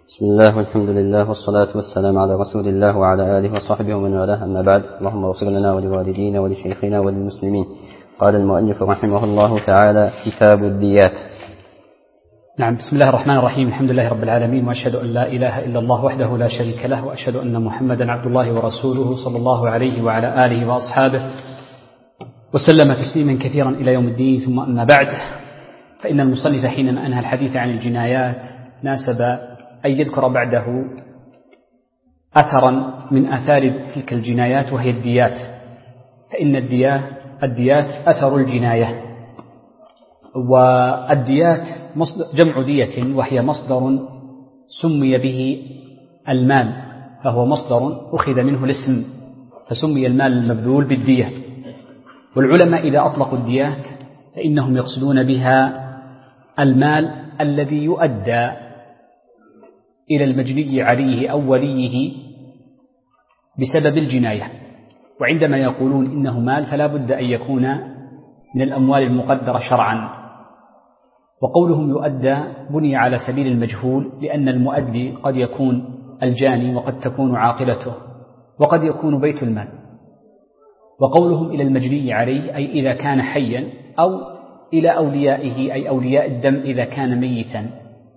بسم الله والحمد لله والصلاة والسلام على رسول الله وعلى آله وصحبه ومن والاه، أما بعد. اللهم اغفر لنا ولوالدينا ولشيخنا وللمسلمين. قال المؤلف رحمه الله تعالى: كتاب الديات. نعم. بسم الله الرحمن الرحيم. الحمد لله رب العالمين، وأشهد أن لا إله إلا الله وحده لا شريك له، وأشهد أن محمدا عبد الله ورسوله صلى الله عليه وعلى آله وأصحابه وسلم تسليما كثيرا إلى يوم الدين. ثم أما بعد، فإن المصنف حينما أنهى الحديث عن الجنايات ناسب أن يذكر بعده أثرا من آثار تلك الجنايات، وهي الديات. فإن الديات أثر الجناية، والديات جمع دية، وهي مصدر سمي به المال، فهو مصدر أخذ منه الاسم فسمي المال المبذول بالدية. والعلماء إذا أطلقوا الديات فإنهم يقصدون بها المال الذي يؤدى إلى المجني عليه أو وليه بسبب الجناية. وعندما يقولون إنه مال فلا بد أن يكون من الأموال المقدرة شرعا. وقولهم يؤدى بني على سبيل المجهول، لأن المؤدي قد يكون الجاني، وقد تكون عاقلته، وقد يكون بيت المال. وقولهم إلى المجني عليه أي إذا كان حيا، أو إلى أوليائه أي أولياء الدم إذا كان ميتا.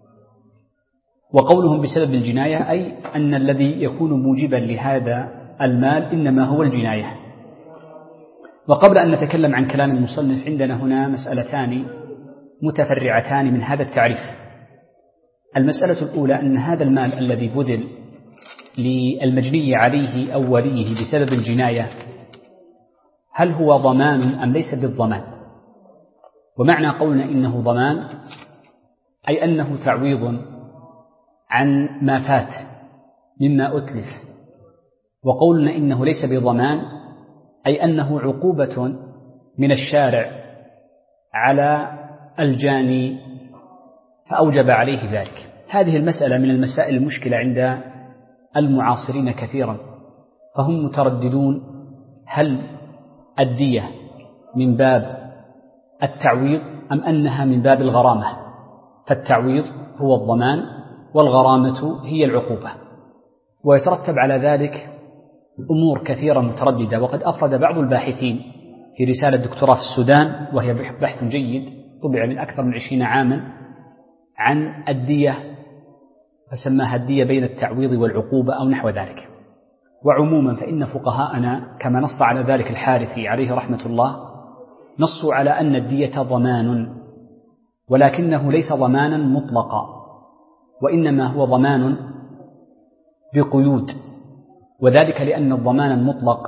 وقولهم بسبب الجناية أي أن الذي يكون موجبا لهذا المال إنما هو الجناية. وقبل أن نتكلم عن كلام المصنف، عندنا هنا مسألتان متفرعتان من هذا التعريف. المسألة الأولى أن هذا المال الذي بذل للمجني عليه أو وليه بسبب الجناية هل هو ضمان أم ليس بالضمان؟ ومعنى قولنا إنه ضمان أي أنه تعويض عن ما فات مما أتلف. وقولنا إنه ليس بضمان أي أنه عقوبة من الشارع على الجاني فأوجب عليه ذلك. هذه المسألة من المسائل المشكلة عند المعاصرين كثيرا، فهم مترددون هل الدية من باب التعويض أم أنها من باب الغرامة. فالتعويض هو الضمان، والغرامة هي العقوبة، ويترتب على ذلك أمور كثيرة مترددة. وقد أفرد بعض الباحثين في رسالة دكتوراه في السودان، وهي بحث جيد طبع من أكثر من 20 عاما، عن الدية، فسماها الدية بين التعويض والعقوبة أو نحو ذلك. وعموما فإن فقهاءنا كما نص على ذلك الحارثي عليه رحمة الله نصوا على أن الدية ضمان، ولكنه ليس ضمانا مطلقا، وإنما هو ضمان بقيود. وذلك لأن الضمان المطلق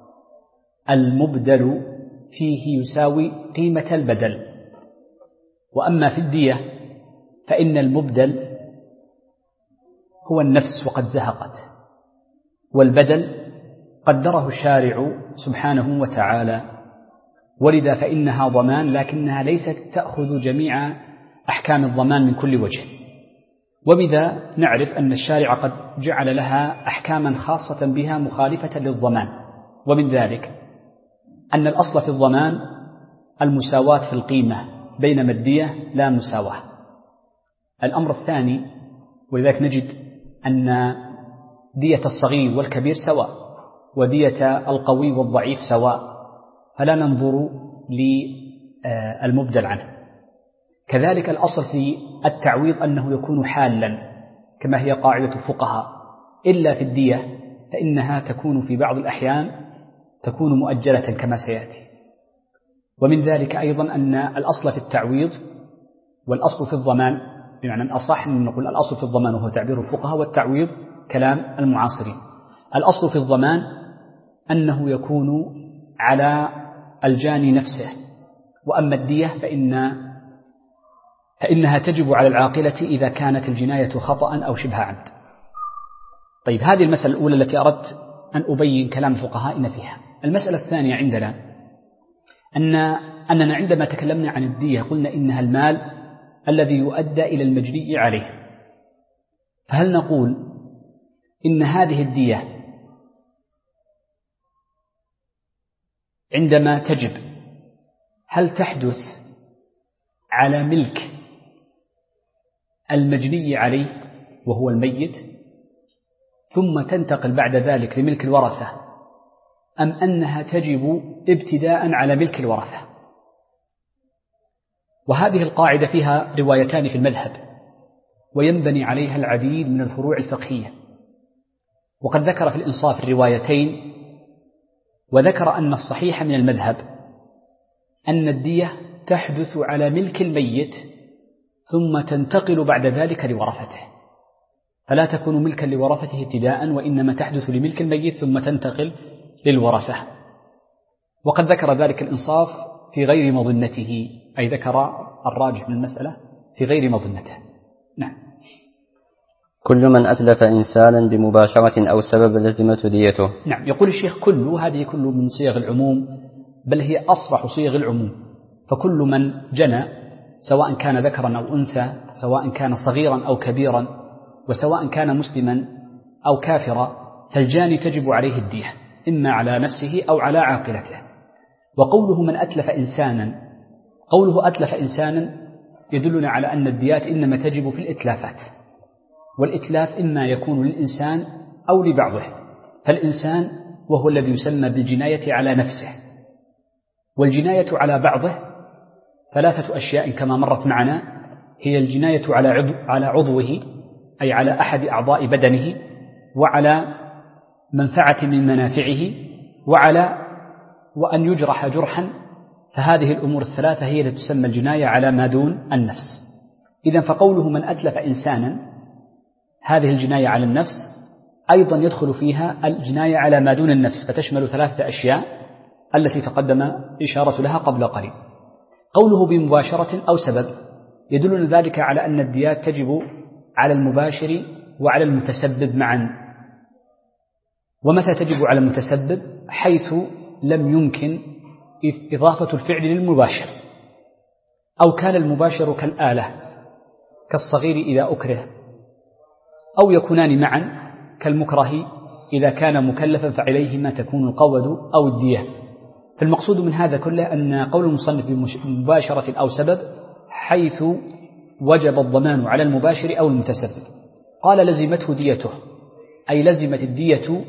المبدل فيه يساوي قيمة البدل، وأما في الدية فإن المبدل هو النفس وقد زهقت، والبدل قدره الشارع سبحانه وتعالى. ولذا فإنها ضمان، لكنها ليست تأخذ جميع أحكام الضمان من كل وجه. وبذا نعرف أن الشارع قد جعل لها أحكاما خاصة بها مخالفة للضمان. ومن ذلك أن الأصل في الضمان المساواة في القيمة، بينما الدية لا مساواة. الأمر الثاني، ولذلك نجد أن دية الصغير والكبير سواء، ودية القوي والضعيف سواء، فلا ننظر للمبدل عنه. كذلك الأصل في التعويض أنه يكون حالا، كما هي قاعدة الفقهاء، إلا في الدية فإنها تكون في بعض الأحيان تكون مؤجلة كما سيأتي. ومن ذلك أيضا أن الأصل في التعويض والأصل في الضمان، بمعنى الأصح أن نقول الأصل في الضمان وهو تعبير الفقهاء، والتعويض كلام المعاصرين. الأصل في الضمان أنه يكون على الجاني نفسه، وأما الدية فإنها تجب على العاقلة إذا كانت الجناية خطأ أو شبه عمد. طيب، هذه المسألة الأولى التي أردت أن أبين كلام فقهائنا فيها. المسألة الثانية عندنا أننا عندما تكلمنا عن الدية قلنا إنها المال الذي يؤدى إلى المجني عليه. فهل نقول إن هذه الدية عندما تجب هل تحدث على ملك المجني عليه وهو الميت ثم تنتقل بعد ذلك لملك الورثة، أم أنها تجب ابتداء على ملك الورثة؟ وهذه القاعدة فيها روايتان في المذهب، وينبني عليها العديد من الفروع الفقهية. وقد ذكر في الإنصاف الروايتين، وذكر أن الصحيح من المذهب أن الدية تحدث على ملك الميت ثم تنتقل بعد ذلك لورثته، فلا تكون ملكا لورثته ابتداء، وإنما تحدث لملك الميت ثم تنتقل للورثة. وقد ذكر ذلك الإنصاف في غير مظنته، أي ذكر الراجح من المسألة في غير مظنته. نعم. كل من أتلف إنسانا بمباشرة أو سبب لزمته ديته. نعم. يقول الشيخ كل، هذه كل من صيغ العموم، بل هي أصرح صيغ العموم. فكل من جنى سواء كان ذكرا أو أنثى، سواء كان صغيرا أو كبيرا، وسواء كان مسلما أو كافرا، فالجاني تجب عليه الدية إما على نفسه أو على عاقلته. وقوله من أتلف إنسانا، قوله أتلف إنسانا يدلنا على أن الديات إنما تجب في الإتلافات، والإتلاف إما يكون للإنسان أو لبعضه. فالإنسان وهو الذي يسمى بالجناية على نفسه، والجناية على بعضه ثلاثة أشياء كما مرت معنا، هي الجناية على عضوه، أي على أحد أعضاء بدنه، وعلى منفعة من منافعه، وأن يجرح جرحا. فهذه الأمور الثلاثة هي التي تسمى الجناية على ما دون النفس. إذن فقوله من أتلف إنسانا، هذه الجناية على النفس أيضا يدخل فيها الجناية على ما دون النفس، فتشمل ثلاثة أشياء التي تقدم إشارة لها قبل قليل. قوله بمباشرة أو سبب يدلنا ذلك على أن الديات تجب على المباشر وعلى المتسبب معا. ومتى تجب على المتسبب؟ حيث لم يمكن إضافة الفعل للمباشر، أو كان المباشر كالآلة كالصغير إذا أكره، أو يكونان معا كالمكره إذا كان مكلفا فعليهما تكون القود أو الدية. فالمقصود من هذا كله أن قول المصنف بمباشرة أو سبب حيث وجب الضمان على المباشر أو المتسبب. قال لزمته ديته، أي لزمت الدية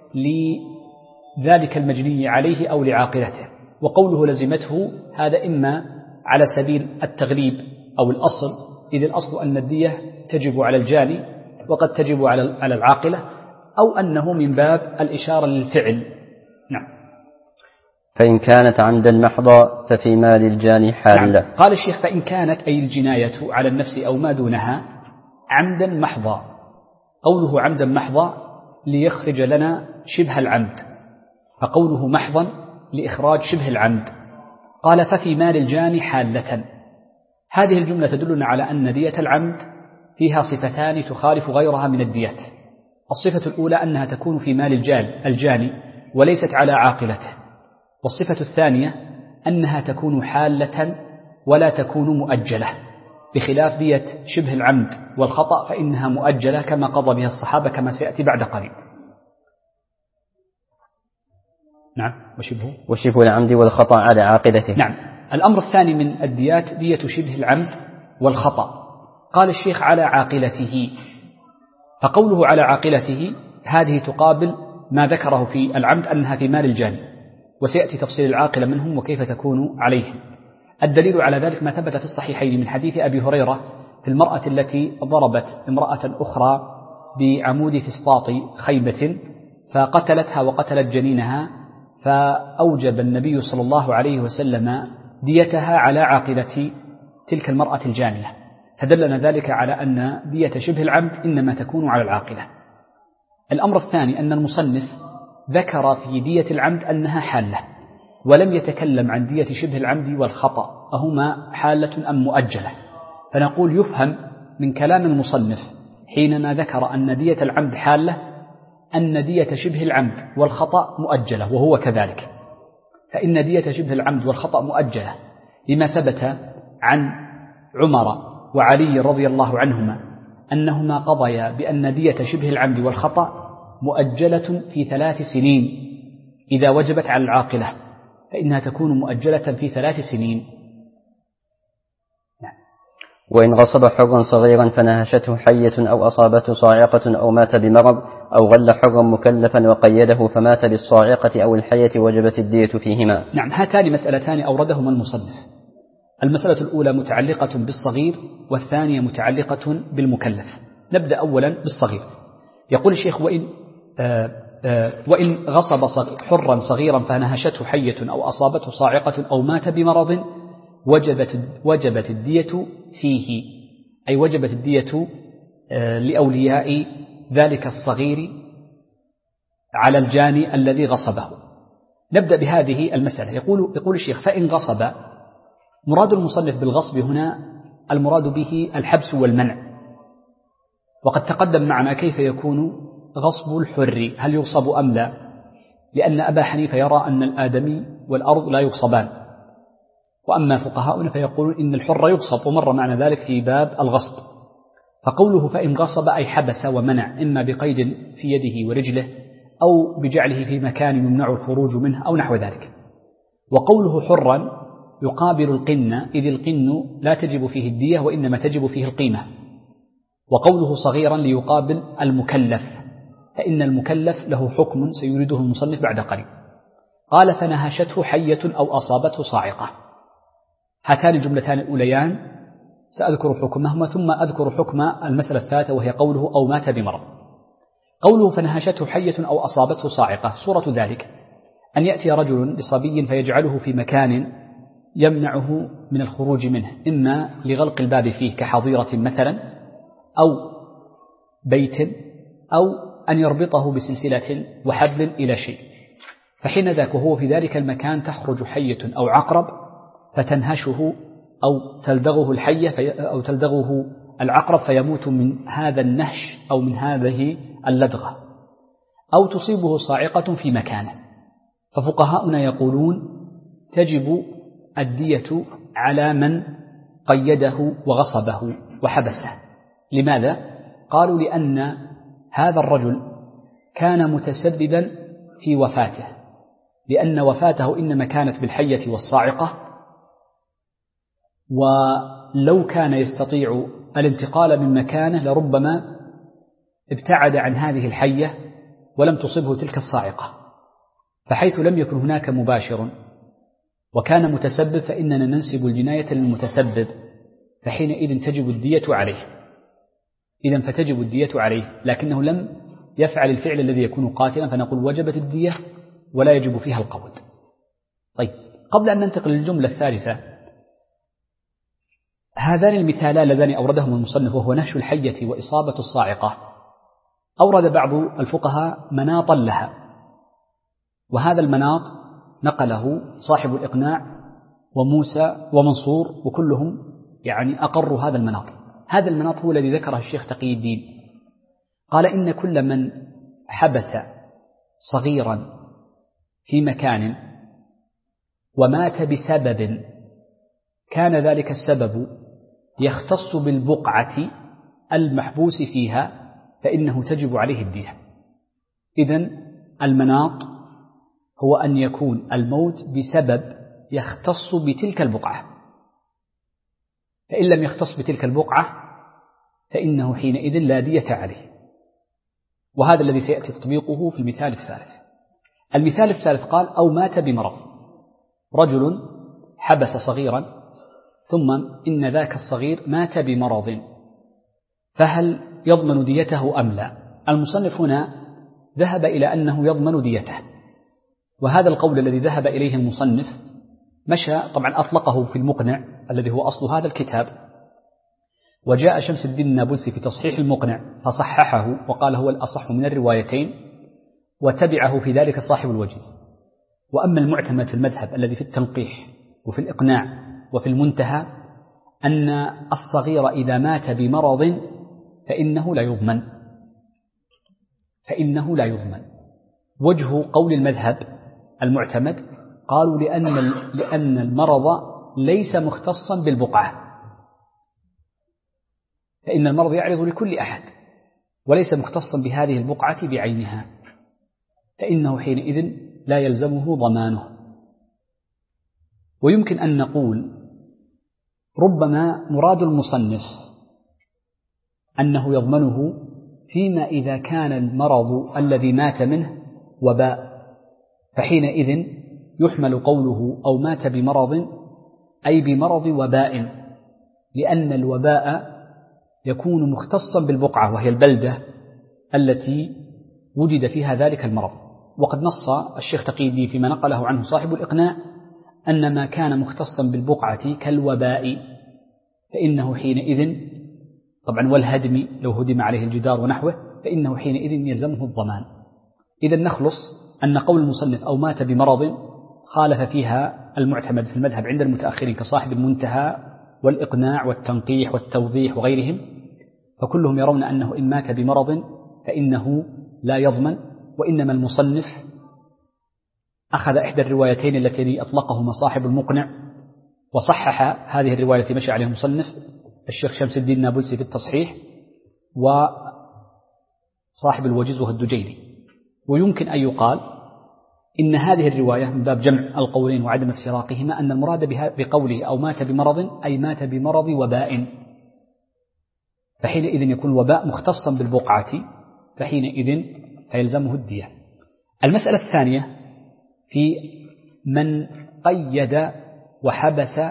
لذلك المجني عليه أو لعاقلته. وقوله لزمته هذا إما على سبيل التغليب أو الأصل، إذ الأصل أن الدية تجب على الجاني وقد تجب على العاقلة، أو أنه من باب الإشارة للفعل. نعم. فإن كانت عمدا محضا ففي مال الجاني حال. نعم. قال الشيخ فإن كانت، أي الجناية على النفس أو ما دونها، عمدا محضا. قوله عمدا محضا ليخرج لنا شبه العمد، فقوله محضا لإخراج شبه العمد. قال ففي مال الجاني حالة. هذه الجملة تدلنا على أن دية العمد فيها صفتان تخالف غيرها من الديات. الصفة الأولى أنها تكون في مال الجاني وليست على عاقلته، والصفة الثانية أنها تكون حالة ولا تكون مؤجلة، بخلاف دية شبه العمد والخطأ فإنها مؤجلة كما قضى بها الصحابة كما سيأتي بعد قليل. نعم. وشبه العمد والخطأ على عاقلته. نعم. الأمر الثاني من الديات دية شبه العمد والخطأ. قال الشيخ على عاقلته، فقوله على عاقلته هذه تقابل ما ذكره في العمد أنها في مال الجاني، وسيأتي تفصيل العاقلة منهم وكيف تكون عليهم. الدليل على ذلك ما ثبت في الصحيحين من حديث أبي هريرة في المرأة التي ضربت امرأة أخرى بعمود فسطاط خيمة فقتلتها وقتلت جنينها، فأوجب النبي صلى الله عليه وسلم ديتها على عاقلة تلك المرأة الجانية، فدلنا ذلك على أن دية شبه العمد إنما تكون على العاقلة. الأمر الثاني أن المصنف ذكر في دية العمد أنها حالة، ولم يتكلم عن دية شبه العمد والخطأ أهما حالة أم مؤجلة. فنقول يفهم من كلام المصنف حينما ذكر أن دية العمد حالة أن دية شبه العمد والخطأ مؤجلة، وهو كذلك. فإن دية شبه العمد والخطأ مؤجلة لما ثبت عن عمر وعلي رضي الله عنهما أنهما قضيا بأن دية شبه العمد والخطأ مؤجلة في 3 سنين، إذا وجبت على العاقلة فإنها تكون مؤجلة في 3 سنين. وإن غصب حرا صغيرا فنهشته حية أو أصابته صاعقة أو مات بمرض أو غل حرا مكلفا وقيده فمات بالصاعقة أو الحية وجبت الدية فيهما. نعم، هاتان مسألتان أوردهما المصنف. المسألة الأولى متعلقة بالصغير والثانية متعلقة بالمكلف. نبدأ أولا بالصغير. يقول الشيخ: وإن غصب حرا صغيرا فنهشته حية أو أصابته صاعقة أو مات بمرض وجبت الدية فيه، أي وجبت الدية لأولياء ذلك الصغير على الجاني الذي غصبه. نبدأ بهذه المسألة. يقول الشيخ: فإن غصب، مراد المصنف بالغصب هنا المراد به الحبس والمنع، وقد تقدم معنا كيف يكون غصب الحر، هل يغصب أم لا، لأن أبا حنيفة يرى أن الآدمي والأرض لا يغصبان، وأما فقهاؤنا فيقولون إن الحر يغصب، ومر معنا ذلك في باب الغصب. فقوله فإن غصب أي حبس ومنع، إما بقيد في يده ورجله أو بجعله في مكان يمنع الخروج منه أو نحو ذلك. وقوله حرا يقابل القن، إذ القن لا تجب فيه الدية وإنما تجب فيه القيمة. وقوله صغيرا ليقابل المكلف، فإن المكلف له حكم سيريده المصنف بعد قليل. قال: فنهشته حية أو أصابته صاعقة. هاتان الجملتان الأوليان سأذكر حكمهما ثم أذكر حكم المسألة الثالثة، وهي قوله أو مات بمرض. قوله فنهشته حية أو أصابته صاعقة، صورة ذلك أن يأتي رجل بصبي فيجعله في مكان يمنعه من الخروج منه، إما لغلق الباب فيه كحظيرة مثلا، أو بيت، أو أن يربطه بسلسلة وحبل إلى شيء. فحين ذاك وهو في ذلك المكان تخرج حية أو عقرب فتنهشه أو تلدغه الحية أو تلدغه العقرب فيموت من هذا النهش أو من هذه اللدغة، أو تصيبه صاعقة في مكانه. ففقهاؤنا يقولون تجب الدية على من قيده وغصبه وحبسه. لماذا؟ قالوا: لأن هذا الرجل كان متسببا في وفاته، لأن وفاته إنما كانت بالحية والصاعقة، ولو كان يستطيع الانتقال من مكانه لربما ابتعد عن هذه الحية ولم تصبه تلك الصاعقة. فحيث لم يكن هناك مباشر وكان متسبب فإننا ننسب الجناية للمتسبب، فحينئذ تجب الدية عليه. إذن فتجب الدية عليه، لكنه لم يفعل الفعل الذي يكون قاتلا، فنقول وجبت الدية ولا يجب فيها القود. طيب، قبل أن ننتقل للجملة الثالثة، هذان المثالان اللذان أوردهما المصنف وهو نهش الحية وإصابة الصاعقة، أورد بعض الفقهاء مناطا لها، وهذا المناط نقله صاحب الإقناع وموسى ومنصور، وكلهم يعني أقروا هذا المناط. هذا المناط هو الذي ذكره الشيخ تقي الدين، قال: إن كل من حبس صغيرا في مكان ومات بسبب كان ذلك السبب يختص بالبقعة المحبوس فيها فإنه تجب عليه الدية. إذن المناط هو أن يكون الموت بسبب يختص بتلك البقعة، فإن لم يختص بتلك البقعة فإنه حينئذ لا دية عليه. وهذا الذي سيأتي تطبيقه في المثال الثالث. المثال الثالث قال: أو مات بمرض. رجل حبس صغيرا ثم إن ذاك الصغير مات بمرض، فهل يضمن ديته أم لا؟ المصنف هنا ذهب إلى أنه يضمن ديته، وهذا القول الذي ذهب إليه المصنف مشى طبعا أطلقه في المقنع الذي هو أصل هذا الكتاب، وجاء شمس الدين النابلسي في تصحيح المقنع فصححه وقال هو الأصح من الروايتين، وتبعه في ذلك صاحب الوجيز. وأما المعتمد في المذهب الذي في التنقيح وفي الإقناع وفي المنتهى أن الصغير إذا مات بمرض فإنه لا يضمن. وجه قول المذهب المعتمد قالوا لأن المرض ليس مختصا بالبقعة، فإن المرض يعرض لكل أحد وليس مختصا بهذه البقعة بعينها، فإنه حينئذ لا يلزمه ضمانه. ويمكن أن نقول ربما مراد المصنف أنه يضمنه فيما إذا كان المرض الذي مات منه وباء، فحينئذ يحمل قوله أو مات بمرض أي بمرض وباء، لأن الوباء يكون مختصا بالبقعة وهي البلدة التي وجد فيها ذلك المرض. وقد نص الشيخ تقي الدين فيما نقله عنه صاحب الإقناع أن ما كان مختصا بالبقعة كالوباء فإنه حينئذ طبعا والهدم لو هدم عليه الجدار ونحوه فإنه حينئذ يلزمه الضمان. إذا نخلص أن قول المصنف أو مات بمرض خالف فيها المعتمد في المذهب عند المتأخرين كصاحب المنتهى والإقناع والتنقيح والتوضيح وغيرهم، فكلهم يرون أنه إن مات بمرض فإنه لا يضمن، وإنما المصنف أخذ إحدى الروايتين التي أطلقهما صاحب المقنع وصحح هذه الرواية التي مشى عليها المصنف الشيخ شمس الدين النابلسي في التصحيح وصاحب الوجيز والدجيلي. ويمكن أن يقال إن هذه الرواية من باب جمع القولين وعدم افتراقهما أن المراد بقوله أو مات بمرض أي مات بمرض وباء، فحينئذ يكون الوباء مختصا بالبقعة فحينئذ فيلزمه الدية. المسألة الثانية في من قيد وحبس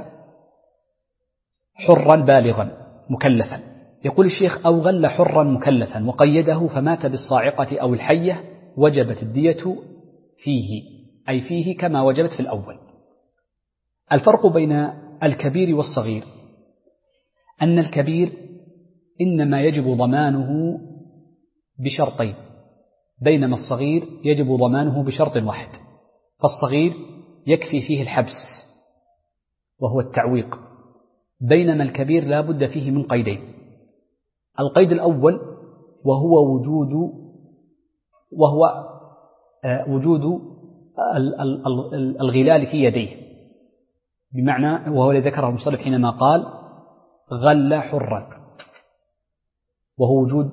حرا بالغا مكلفا. يقول الشيخ أو غل حرا مكلفا وقيده فمات بالصاعقة أو الحية وجبت الدية فيه أي فيه كما وجبت في الأول. الفرق بين الكبير والصغير أن الكبير إنما يجب ضمانه بشرطين، بينما الصغير يجب ضمانه بشرط واحد. فالصغير يكفي فيه الحبس وهو التعويق، بينما الكبير لا بد فيه من قيدين. القيد الأول وهو وجود الغلال في يديه، بمعنى وهو الذي ذكره المصنف حينما قال غل حرا، وهو وجود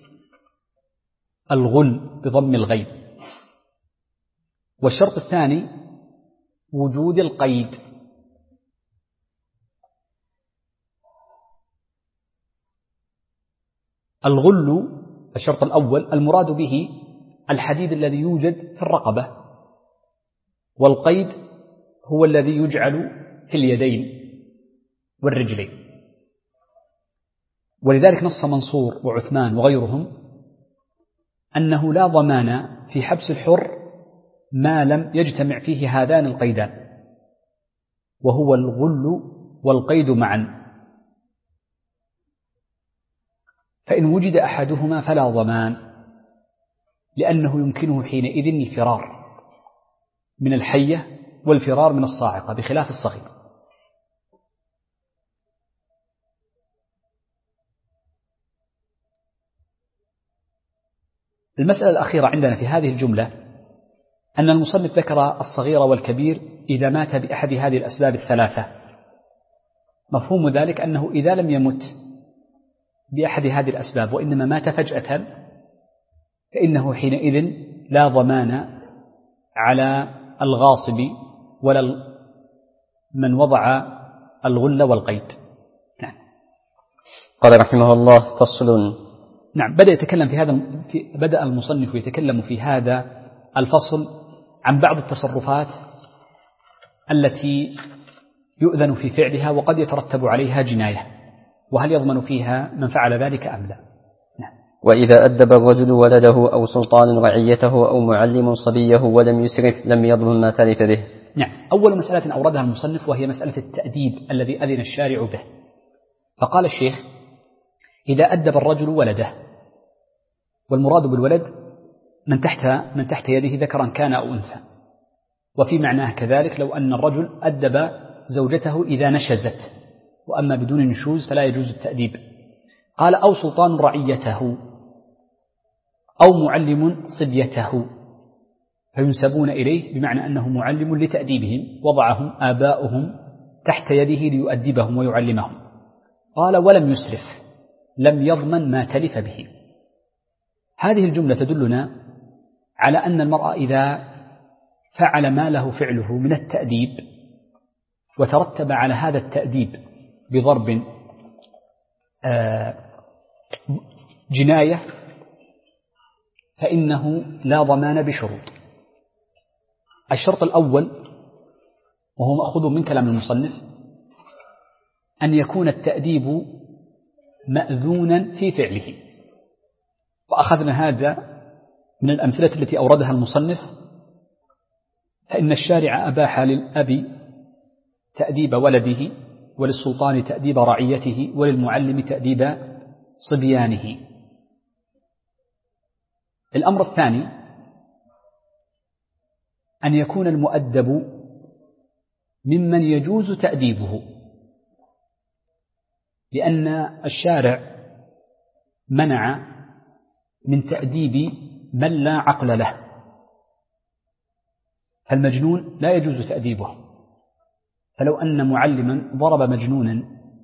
الغل بضم الغين. والشرط الثاني وجود القيد. الغل الشرط الأول المراد به الحديد الذي يوجد في الرقبة، والقيد هو الذي يجعل في اليدين والرجلين. ولذلك نص منصور وعثمان وغيرهم أنه لا ضمان في حبس الحر ما لم يجتمع فيه هذان القيدان، وهو الغل والقيد معا، فإن وجد أحدهما فلا ضمان، لأنه يمكنه حينئذ الفرار من الحية والفرار من الصاعقة بخلاف الصغير. المسألة الأخيرة عندنا في هذه الجملة أن المصنف ذكر الصغير والكبير إذا مات بأحد هذه الأسباب الثلاثة. مفهوم ذلك أنه إذا لم يمت بأحد هذه الأسباب وإنما مات فجأة فإنه حينئذ لا ضمان على الغاصب ولا من وضع الغل والقيد. نعم. قال رحمه الله فصل. نعم. بدأ المصنف يتكلم في هذا الفصل عن بعض التصرفات التي يؤذن في فعلها وقد يترتب عليها جناية، وهل يضمن فيها من فعل ذلك أم لا. نعم. وإذا أدب الرجل ولده أو سلطان رعيته أو معلم صبيه ولم يسرف لم يضمن ما تلف به. نعم. أول مسألة أوردها المصنف وهي مسألة التأديب الذي أذن الشارع به. فقال الشيخ إذا أدب الرجل ولده، والمراد بالولد من تحت يده ذكرا كان أو أنثى، وفي معناه كذلك لو أن الرجل أدب زوجته إذا نشزت، وأما بدون نشوز فلا يجوز التأديب. قال أو سلطان رعيته أو معلم صبيته، فينسبون إليه بمعنى أنه معلم لتأديبهم، وضعهم آباؤهم تحت يده ليؤدبهم ويعلمهم. قال ولم يسرف لم يضمن ما تلف به. هذه الجملة تدلنا على أن المرأة إذا فعل ما له فعله من التأديب وترتب على هذا التأديب بضرب جناية فإنه لا ضمان بشروط. الشرط الأول وهو مأخوذ من كلام المصنف أن يكون التأديب مأذونا في فعله، وأخذنا هذا من الأمثلة التي أوردها المصنف، فإن الشارع أباح للأب تأديب ولده، وللسلطان تأديب رعيته، وللمعلم تأديب صبيانه. الأمر الثاني أن يكون المؤدب ممن يجوز تأديبه، لأن الشارع منع من تأديب من لا عقل له، فالمجنون لا يجوز تأديبه، فلو أن معلما ضرب مجنونا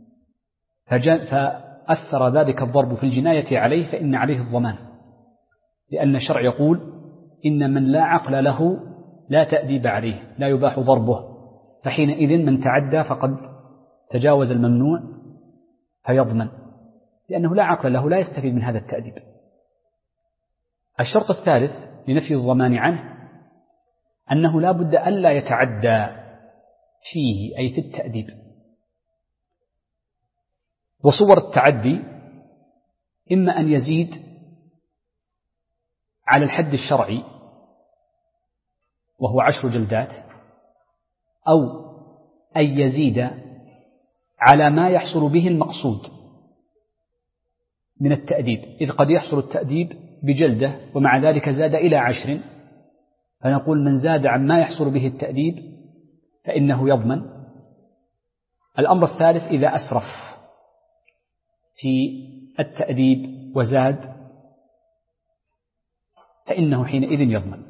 فأثر ذلك الضرب في الجناية عليه فإن عليه الضمان، لأن الشرع يقول إن من لا عقل له لا تأديب عليه، لا يباح ضربه، فحينئذ من تعدى فقد تجاوز الممنوع فيضمن، لأنه لا عقل له لا يستفيد من هذا التأديب. الشرط الثالث لنفي الضمان عنه أنه لا بد ألا يتعدى فيه، أي في التأديب. وصور التعدي إما أن يزيد على الحد الشرعي وهو 10 جلدات، أو أن يزيد على ما يحصل به المقصود من التأديب، إذ قد يحصل التأديب بجلدة ومع ذلك زاد إلى 10، فنقول من زاد عن ما يحصل به التأديب فإنه يضمن. الأمر الثالث إذا أسرف في التأديب وزاد فإنه حينئذ يضمن،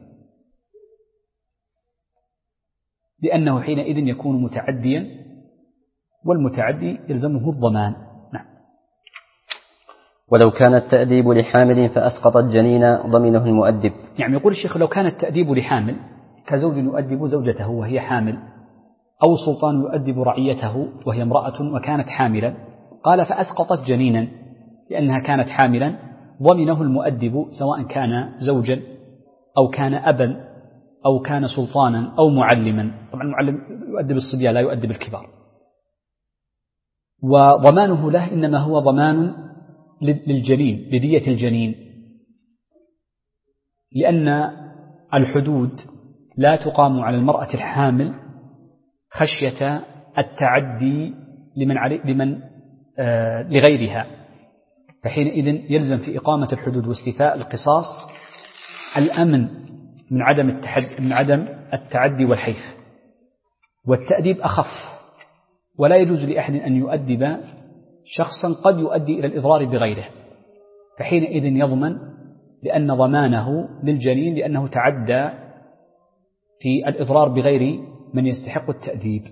لأنه حينئذ يكون متعديا، والمتعدي يلزمه الضمان. نعم. ولو كان التأديب لحامل فأسقط الجنين ضمنه المؤدب. يعني يقول الشيخ لو كان التأديب لحامل كزوج يؤدب زوجته وهي حامل، أو سلطان يؤدب رعيته وهي امرأة وكانت حاملا، قال فأسقطت جنينا لأنها كانت حاملا، ضمنه المؤدب سواء كان زوجا أو كان أبا أو كان سلطانا أو معلما. طبعا المعلم يؤدب الصبيان لا يؤدب الكبار، وضمانه له إنما هو ضمان للجنين، لدية الجنين، لأن الحدود لا تقام على المرأة الحامل خشية التعدي لغيرها، فحينئذ يلزم في إقامة الحدود واستيفاء القصاص الأمن من عدم التعدي والحيف. والتأديب أخف، ولا يجوز لأحد أن يؤدب شخصا قد يؤدي إلى الإضرار بغيره، فحينئذ يضمن، لأن ضمانه للجنين لأنه تعدى في الإضرار بغير من يستحق التأديب.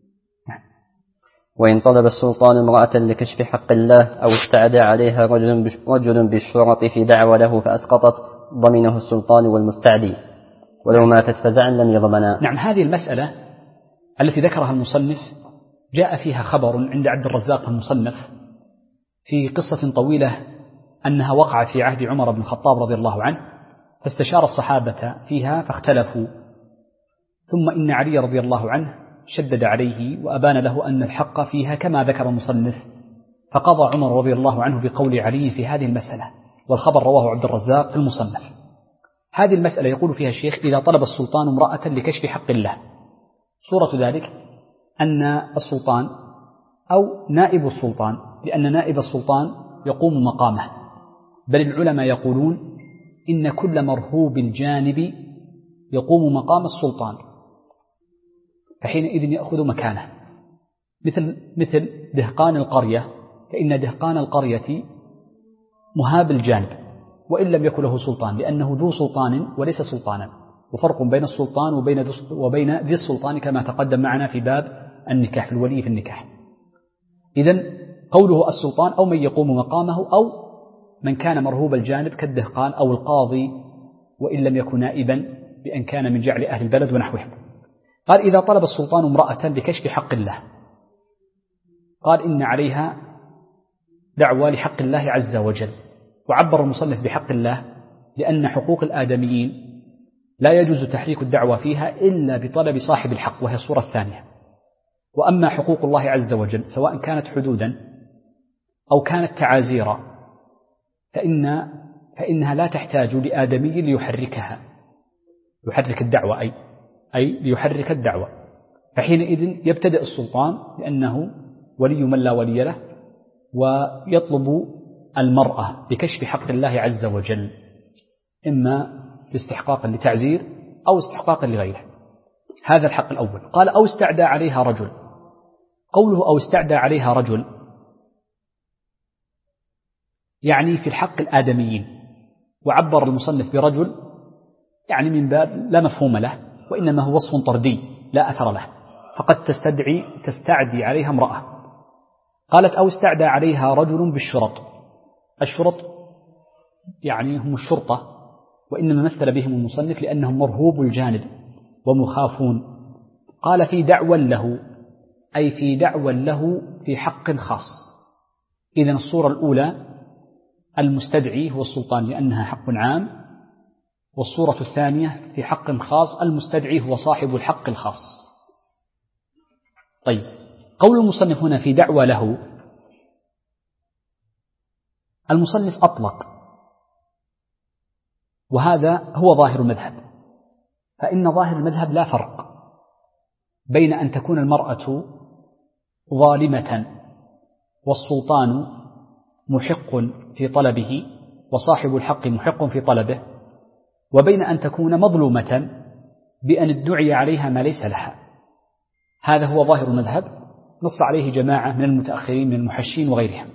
وإن طلب السلطان امرأة لكشف حق الله أو استعدى عليها رجل بالشرط في دعوى له فأسقطت ضمنه السلطان والمستعدي، ولو ماتت فزعا لم يضمنا. نعم. هذه المسألة التي ذكرها المصنف جاء فيها خبر عند عبد الرزاق المصنف في قصة طويلة أنها وقعت في عهد عمر بن الخطاب رضي الله عنه، فاستشار الصحابة فيها فاختلفوا، ثم إن علي رضي الله عنه شدد عليه وأبان له أن الحق فيها كما ذكر المصنف، فقضى عمر رضي الله عنه بقول علي في هذه المسألة، والخبر رواه عبد الرزاق في المصنف. هذه المسألة يقول فيها الشيخ إذا طلب السلطان امرأة لكشف حق الله، صورة ذلك أن السلطان أو نائب السلطان، لأن نائب السلطان يقوم مقامه، بل العلماء يقولون إن كل مرهوب الجانب يقوم مقام السلطان، فحينئذ يأخذ مكانه، مثل دهقان القرية، فإن دهقان القرية مهاب الجانب وإن لم يكن له سلطان، لأنه ذو سلطان وليس سلطانا، وفرق بين السلطان وبين ذي السلطان كما تقدم معنا في باب النكاح، في الولي في النكاح. إذن قوله السلطان أو من يقوم مقامه أو من كان مرهوب الجانب كالدهقان أو القاضي وإن لم يكن نائبا بأن كان من جعل أهل البلد ونحوهم. قال إذا طلب السلطان امرأة لكشف حق الله، قال إن عليها دعوى لحق الله عز وجل، وعبر المصنف بحق الله لأن حقوق الآدميين لا يجوز تحريك الدعوى فيها إلا بطلب صاحب الحق، وهي الصورة الثانية. وأما حقوق الله عز وجل سواء كانت حدودا أو كانت تعازيرا فإنها لا تحتاج لآدمي ليحركها، يحرك الدعوة أي ليحرك الدعوة، فحينئذ يبتدئ السلطان لأنه ولي من لا ولي له، ويطلب المرأة بكشف حق الله عز وجل، إما استحقاقا لتعزير أو استحقاقا لغيره. هذا الحق الأول. قال أو استعدى عليها رجل. قوله أو استعدى عليها رجل يعني في الحق الآدميين، وعبر المصنف برجل يعني من باب لا مفهوم له، وإنما هو وصف طردي لا أثر له، فقد تستعدي عليها امرأة. قالت أو استعدى عليها رجل بالشرط. الشرط يعني هم الشرطة، وإنما مثل بهم المصنف لأنهم مرهوب الجانب ومخافون. قال في دعوى له أي في دعوى له في حق خاص. إذن الصورة الأولى المستدعي هو السلطان لأنها حق عام، والصورة الثانية في حق خاص المستدعي هو صاحب الحق الخاص. طيب، قول المصنف هنا في دعوى له، المصنف أطلق، وهذا هو ظاهر المذهب، فإن ظاهر المذهب لا فرق بين أن تكون المرأة ظالمة والسلطان محق في طلبه وصاحب الحق محق في طلبه، وبين أن تكون مظلومة بأن ادعي عليها ما ليس لها. هذا هو ظاهر المذهب، نص عليه جماعة من المتأخرين من المحشين وغيرهم.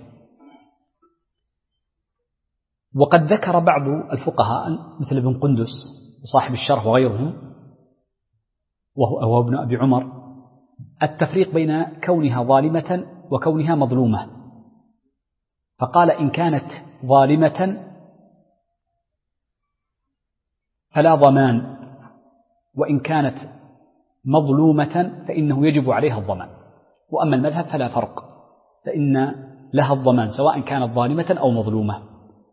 وقد ذكر بعض الفقهاء مثل ابن قندس وصاحب الشرح وغيرهم وهو ابن أبي عمر التفريق بين كونها ظالمة وكونها مظلومة، فقال إن كانت ظالمة فلا ضمان، وإن كانت مظلومة فإنه يجب عليها الضمان. وأما المذهب فلا فرق، فإن لها الضمان سواء كانت ظالمة أو مظلومة.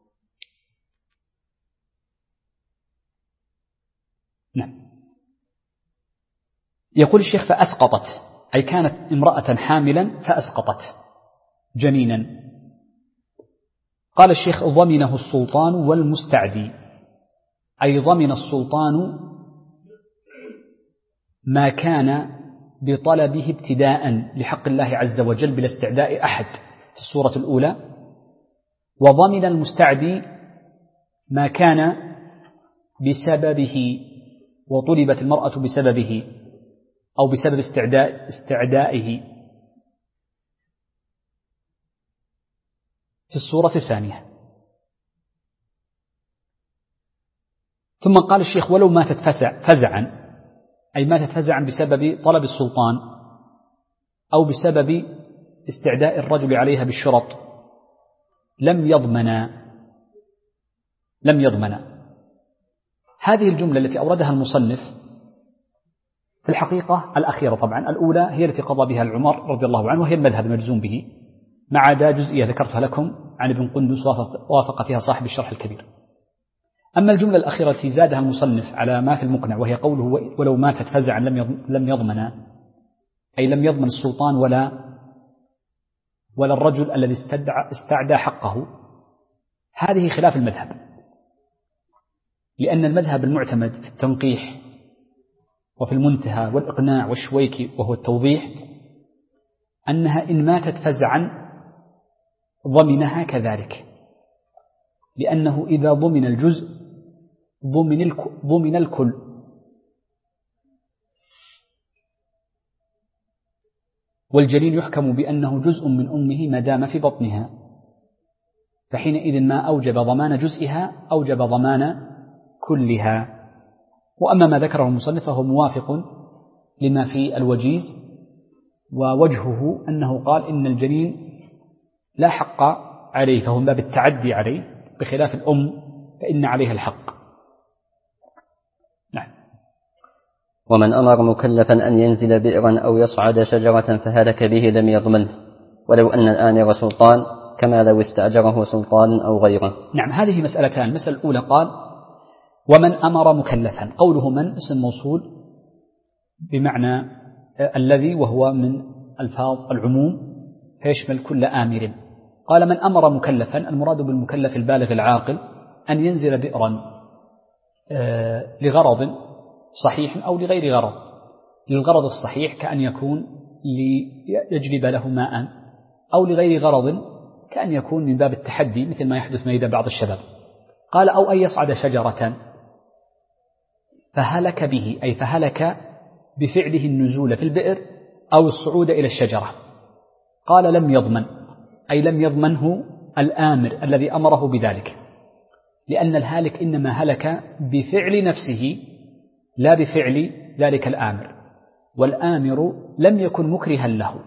نعم. يقول الشيخ فأسقطت، أي كانت امرأة حاملا فأسقطت جنينا. قال الشيخ ضمنه السلطان والمستعدي، أي ضمن السلطان ما كان بطلبه ابتداء لحق الله عز وجل بلا استعداء أحد في السورة الأولى، وضمن المستعدي ما كان بسببه وطلبت المرأة بسببه أو بسبب استعدائه في السورة الثانية. ثم قال الشيخ ولو ماتت فزعا، أي ماتت فزعا بسبب طلب السلطان أو بسبب استعداء الرجل عليها بالشرط لم يضمن. هذه الجملة التي أوردها المصنف في الحقيقة الأخيرة طبعا، الأولى هي التي قضى بها العمر رضي الله عنه وهي المذهب المجزوم به، ما عدا جزئية ذكرتها لكم عن ابن قندس وافق فيها صاحب الشرح الكبير. أما الجملة الأخيرة التي زادها المصنف على ما في المقنع وهي قوله ولو ماتت فزعا لم يضمن، أي لم يضمن السلطان ولا الرجل الذي استعدى حقه، هذه خلاف المذهب، لأن المذهب المعتمد في التنقيح وفي المنتهى والإقناع والشويكي وهو التوضيح أنها إن ماتت فزعا ضمنها كذلك، لأنه إذا ضمن الجزء ضمن الكل. والجنين يحكم بأنه جزء من أمه ما دام في بطنها، فحينئذ ما أوجب ضمان جزئها أوجب ضمان كلها. وأما ما ذكره المصنف فهو موافق لما في الوجيز، ووجهه أنه قال إن الجنين لا حق عليه، فهو من باب التعدي عليه، بخلاف الأم فإن عليها الحق. نعم. ومن أمر مكلفا أن ينزل بئرا أو يصعد شجرة فهلك به لم يضمنه، ولو أن الآمر سلطان كما لو استأجره سلطان أو غيره. نعم، هذه مسألتان. المسألة الأولى قال ومن أمر مكلفا، قوله من اسم موصول بمعنى الذي، وهو من ألفاظ العموم فيشمل كل آمر. قال من أمر مكلفا، المراد بالمكلف البالغ العاقل أن ينزل بئرا لغرض صحيح أو لغير غرض. للغرض الصحيح كأن يكون ليجلب له ماء، أو لغير غرض كأن يكون من باب التحدي مثل ما يحدث بين بعض الشباب. قال أو أن يصعد شجرة فهلك به، أي فهلك بفعله النزول في البئر أو الصعود إلى الشجرة. قال لم يضمن، أي لم يضمنه الآمر الذي أمره بذلك، لأن الهالك إنما هلك بفعل نفسه لا بفعل ذلك الآمر، والآمر لم يكن مكرها له،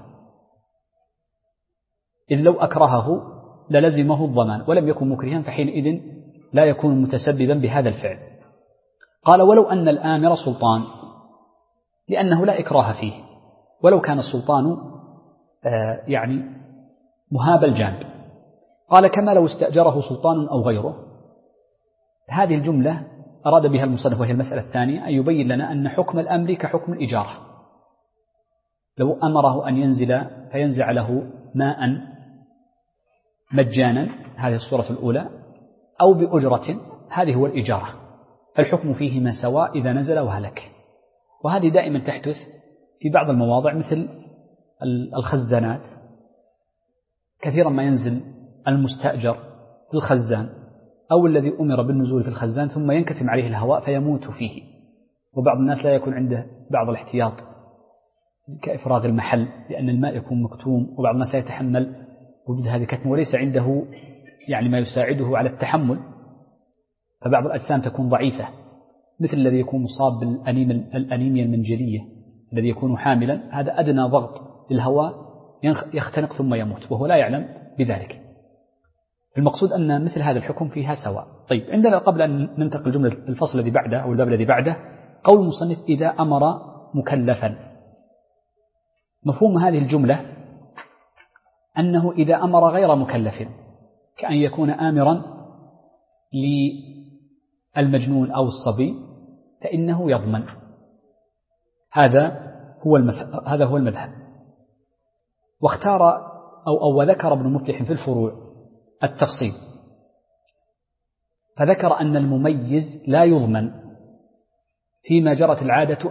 إذ لو أكرهه للزمه الضمان، ولم يكن مكرها فحينئذ لا يكون متسببا بهذا الفعل. قال ولو أن الآمر سلطان، لأنه لا إكراه فيه، ولو كان السلطان يعني مهاب الجانب. قال كما لو استأجره سلطان أو غيره. هذه الجملة أراد بها المصنف، وهي المسألة الثانية، أن يبين لنا أن حكم الأمر كحكم الإجارة. لو أمره أن ينزل فينزع له ماء مجانا، هذه الصورة الأولى، أو بأجرة، هذه هو الإجارة، الحكم فيهما سواء إذا نزل وهلك. وهذه دائما تحدث في بعض المواضع مثل الخزانات، كثيرا ما ينزل المستأجر في الخزان أو الذي أمر بالنزول في الخزان ثم ينكتم عليه الهواء فيموت فيه، وبعض الناس لا يكون عنده بعض الاحتياط كإفراغ المحل لأن الماء يكون مكتوم، وبعض الناس لا يتحمل وجود هذه الكتم وليس عنده يعني ما يساعده على التحمل، فبعض الأجسام تكون ضعيفة، مثل الذي يكون مصاب بالأنيميا المنجلية الذي يكون حاملا، هذا أدنى ضغط للهواء يختنق ثم يموت وهو لا يعلم بذلك. المقصود أن مثل هذا الحكم فيها سواء. طيب، عندنا قبل أن ننتقل الجملة الفصل الذي بعده أو الباب الذي بعده، قول المصنف إذا أمر مكلفا. مفهوم هذه الجملة أنه إذا أمر غير مكلف، كأن يكون آمرا للمجنون أو الصبي فإنه يضمن. هذا هو المذهب. واختار أو وذكر ابن مفلح في الفروع التفصيل، فذكر أن المميز لا يضمن فيما جرت العادة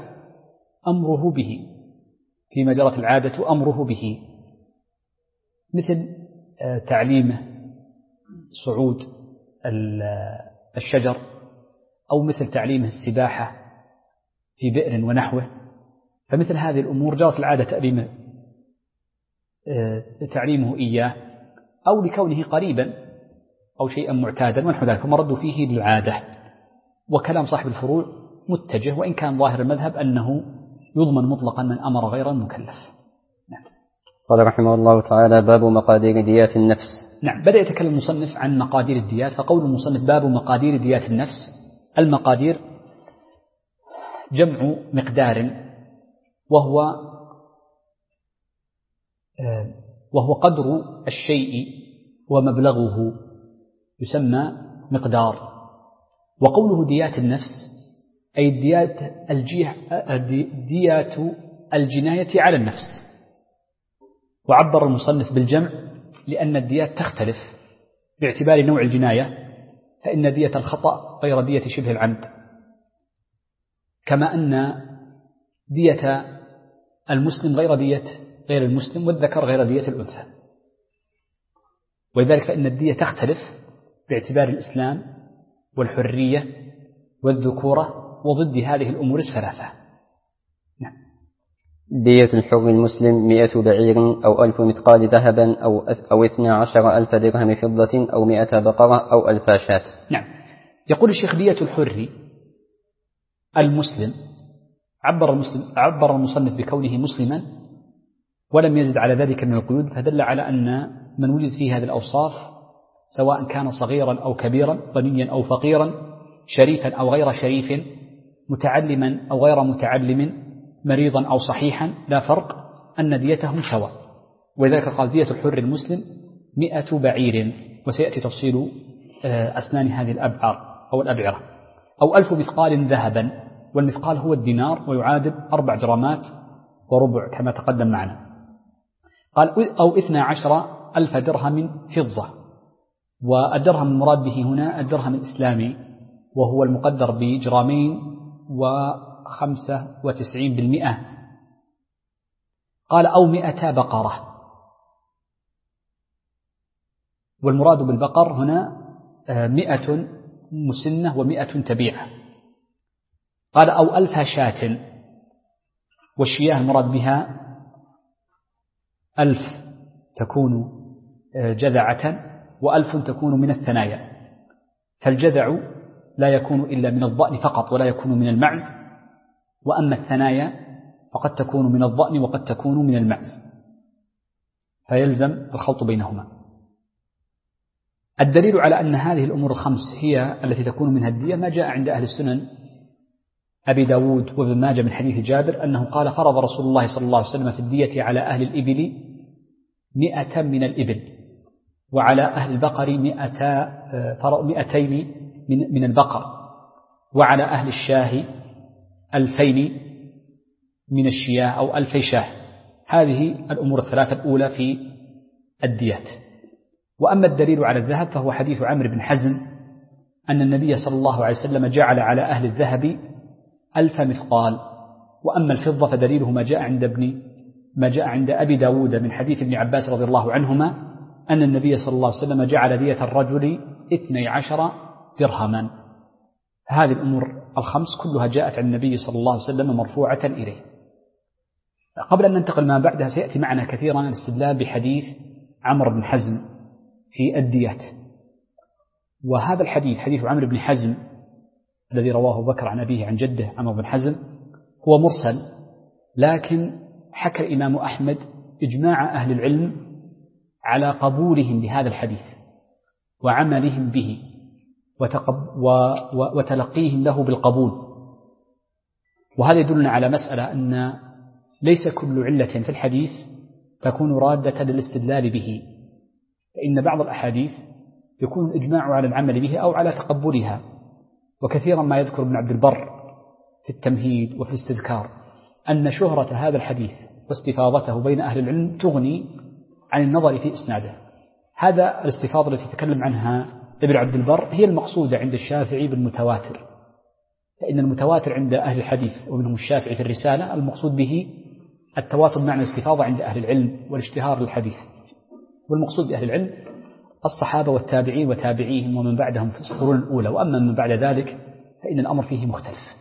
أمره به، مثل تعليمه صعود الشجر، أو مثل تعليمه السباحة في بئر ونحوه. فمثل هذه الأمور جرت العادة تعليمه إياه، أو لكونه قريبا أو شيئا معتادا ونحو ذلك، فمرد فيه للعادة. وكلام صاحب الفروع متجه، وإن كان ظاهر المذهب أنه يضمن مطلقا من أمر غير المكلف. نعم. قال رحمه الله تعالى باب مقادير ديات النفس. نعم، بدأ يتكلم المصنف عن مقادير الديات، فقول المصنف باب مقادير ديات النفس. المقادير جمع مقدار، وهو قدر الشيء ومبلغه يسمى مقدار. وقوله ديات النفس أي ديات الجناية على النفس. وعبر المصنف بالجمع لأن الديات تختلف باعتبار نوع الجناية، فإن دية الخطأ غير دية شبه العمد، كما أن دية المسلم غير دية غير المسلم، والذكر غير دية الأنثى. ولذلك فإن الدية تختلف باعتبار الإسلام والحرية والذكورة وضد هذه الأمور الثلاثة. نعم. دية الحر المسلم 100 بعير أو 1000 مثقال ذهبا أو 12,000 درهم فضة أو 100 بقرة أو 1000 شاة. نعم. يقول الشيخ دية الحر المسلم، عبر المصنف بكونه مسلما ولم يزد على ذلك من القيود، فدل على أن من وجد فيه هذه الأوصاف سواء كان صغيرا أو كبيرا، غنيا أو فقيرا، شريفا أو غير شريف، متعلما أو غير متعلم، مريضا أو صحيحا، لا فرق، أن ديتهم سواء. ولذلك قال دية الحر المسلم 100 بعير، وسيأتي تفصيل أسنان هذه الأبعار أو الأبعرة، أو 1000 مثقال ذهبا، والمثقال هو الدينار ويعادل 4 جرامات وربع كما تقدم معنا. قال أو 12,000 درهم فضة، والدرهم المراد به هنا الدرهم الإسلامي وهو المقدر بجرامين و95%. قال أو 100 بقرة، والمراد بالبقر هنا 100 مسنة و100 تبيعة. قال أو 1000 شاة، والشياه المراد بها 1000 تكون جذعة و1000 تكون من الثنايا، فالجذع لا يكون إلا من الضأن فقط ولا يكون من المعز، وأما الثنايا فقد تكون من الضأن وقد تكون من المعز، فيلزم الخلط بينهما. الدليل على أن هذه الأمور الخمس هي التي تكون منها الدية ما جاء عند أهل السنن أبي داود وابن ماجه من حديث جابر أنه قال فرض رسول الله صلى الله عليه وسلم في الدية على أهل الإبل 100 من الإبل، وعلى أهل البقر 200 من البقر، وعلى أهل الشاه 2000 من الشياه أو 2000 شاه. هذه الأمور الثلاثة الأولى في الديات. وأما الدليل على الذهب فهو حديث عمرو بن حزم أن النبي صلى الله عليه وسلم جعل على أهل الذهب 1000 مثقال. وأما الفضة فدليله ما جاء عند أبي داود من حديث ابن عباس رضي الله عنهما أن النبي صلى الله عليه وسلم جعل دية الرجل 12 درهما. هذه الأمور الخمس كلها جاءت عن النبي صلى الله عليه وسلم مرفوعة إليه. قبل أن ننتقل ما بعدها سيأتي معنا كثيرا الاستدلال بحديث عمرو بن حزم في الديات. وهذا الحديث حديث عمرو بن حزم الذي رواه بكر عن أبيه عن جده عمرو بن حزم هو مرسل، لكن حكى الإمام أحمد إجماع أهل العلم على قبولهم لهذا الحديث وعملهم به وتلقيهم له بالقبول. وهذا يدلنا على مسألة أن ليس كل علة في الحديث تكون رادة للاستدلال به، فإن بعض الأحاديث يكون الإجماع على العمل به أو على تقبلها. وكثيرا ما يذكر ابن عبد البر في التمهيد وفي الاستذكار أن شهرة هذا الحديث واستفاضته بين أهل العلم تغني عن النظر في إسناده. هذا الاستفاضة التي تكلم عنها ابن عبد البر هي المقصودة عند الشافعي بالمتواتر، فإن المتواتر عند أهل الحديث ومنهم الشافعي في الرسالة المقصود به التواتر معنى الاستفاضة عند أهل العلم والاشتهار للحديث، والمقصود بأهل العلم الصحابة والتابعين وتابعيهم ومن بعدهم في القرون الأولى، وأما من بعد ذلك فإن الأمر فيه مختلف.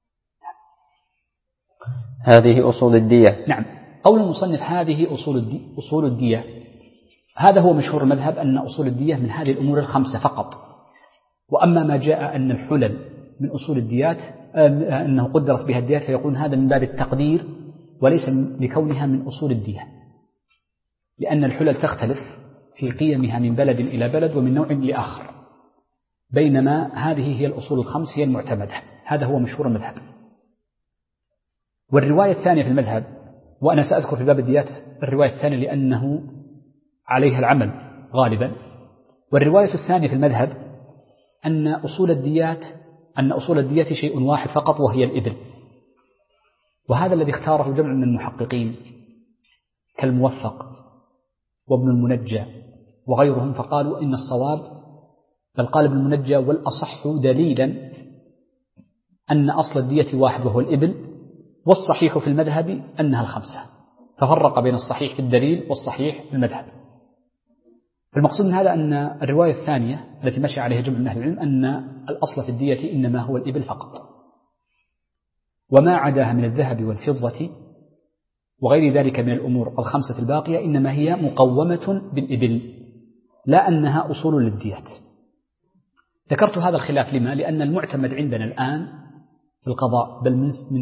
هذه أصول الدية. نعم، قول المصنف هذه أصول الدية، هذا هو مشهور المذهب أن أصول الدية من هذه الأمور الخمسة فقط. وأما ما جاء أن الحلل من أصول الديات أنه قدرت بها الديات فيقول هذا من باب التقدير وليس لكونها من أصول الدية، لأن الحلل تختلف في قيمها من بلد إلى بلد ومن نوع لآخر، بينما هذه هي الأصول الخمس هي المعتمدة. هذا هو مشهور المذهب. والرواية الثانية في المذهب، وأنا سأذكر في باب الديات الرواية الثانية لأنه عليها العمل غالبا، والرواية الثانية في المذهب أن أصول الديات شيء واحد فقط وهي الإبل. وهذا الذي اختاره جمع من المحققين كالموفق وابن المنجى وغيرهم، فقالوا إن الصواب، بل قال ابن المنجى والأصح دليلا أن أصل الدية واحد وهو الإبل، والصحيح في المذهب أنها الخمسة، ففرق بين الصحيح في الدليل والصحيح في المذهب. فالمقصود من هذا أن الرواية الثانية التي مشى عليها جمع من أهل العلم أن الأصل في الدية إنما هو الإبل فقط، وما عداها من الذهب والفضة وغير ذلك من الأمور الخمسة الباقية إنما هي مقومة بالإبل، لا أنها أصول للديات. ذكرت هذا الخلاف لما؟ لأن المعتمد عندنا الآن في القضاء بل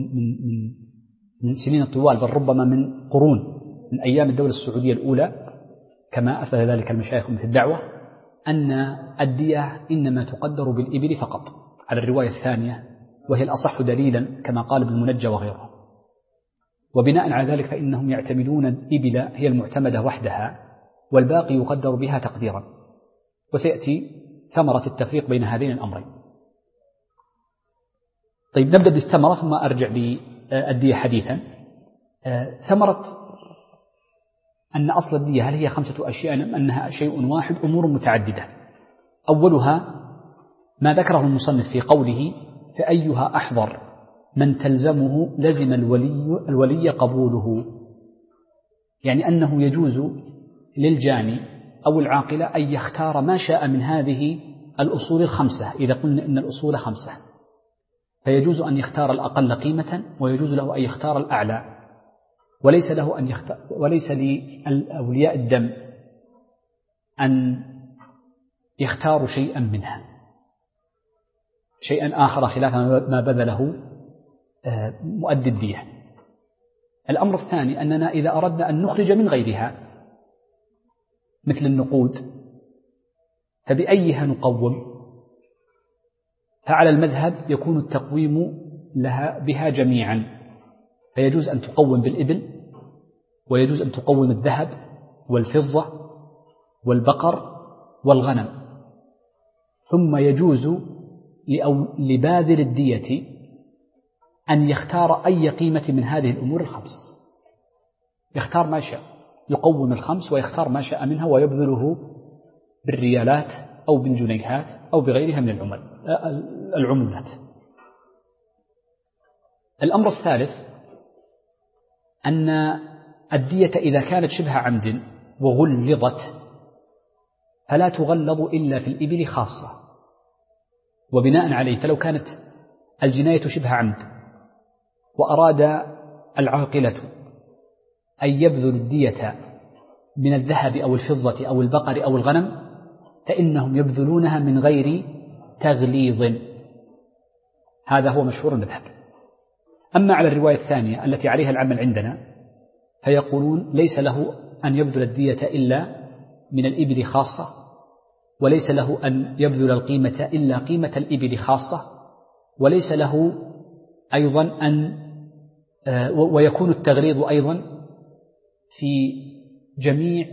من سنين طوال، بل ربما من قرون، من أيام الدولة السعودية الأولى كما أثبت ذلك المشايخ في الدعوة، أن الدية إنما تقدر بالإبل فقط على الرواية الثانية، وهي الأصح دليلا كما قال ابن المنجى وغيره. وبناء على ذلك فإنهم يعتمدون الإبل هي المعتمدة وحدها، والباقي يقدر بها تقديرا. وسيأتي ثمرة التفريق بين هذين الأمرين. طيب نبدأ بالثمرة ثم أرجع للدية حديثا. ثمرة أن أصل الدية هل هي 5 أشياء أم أنها شيء واحد؟ أمور متعددة. أولها ما ذكره المصنف في قوله فأيها أحضر من تلزمه لزم الولي قبوله، يعني أنه يجوز للجاني أو العاقلة أن يختار ما شاء من هذه الأصول 5. إذا قلنا إن الأصول 5 فيجوز أن يختار الأقل قيمة، ويجوز له أن يختار الأعلى، وليس له أن يختار، وليس لأولياء الدم أن يختاروا شيئا منها، شيئا آخر خلاف ما بذله مؤدي الدية. الأمر الثاني أننا إذا أردنا أن نخرج من غيرها مثل النقود فبأيها نقوم؟ فعلى المذهب يكون التقويم بها جميعا، فيجوز أن تقوم بالإبل، ويجوز أن تقوم الذهب والفضة والبقر والغنم، ثم يجوز لباذل الدية أن يختار أي قيمة من هذه الأمور 5، يختار ما شاء، يقوم 5 ويختار ما شاء منها ويبذله بالريالات أو بالجنيهات أو بغيرها من العملات. الأمر الثالث أن الدية إذا كانت شبه عمد وغلظت فلا تغلظ إلا في الإبل خاصة. وبناء عليه فلو كانت الجناية شبه عمد وأراد العاقلة أن يبذل الدية من الذهب أو الفضة أو البقر أو الغنم فإنهم يبذلونها من غير تغليظ. هذا هو مشهور المذهب. أما على الرواية الثانية التي عليها العمل عندنا فيقولون ليس له أن يبذل الدية إلا من الإبل خاصة، وليس له أن يبذل القيمة إلا قيمة الإبل خاصة، وليس له أيضا ويكون التغليظ أيضا في جميع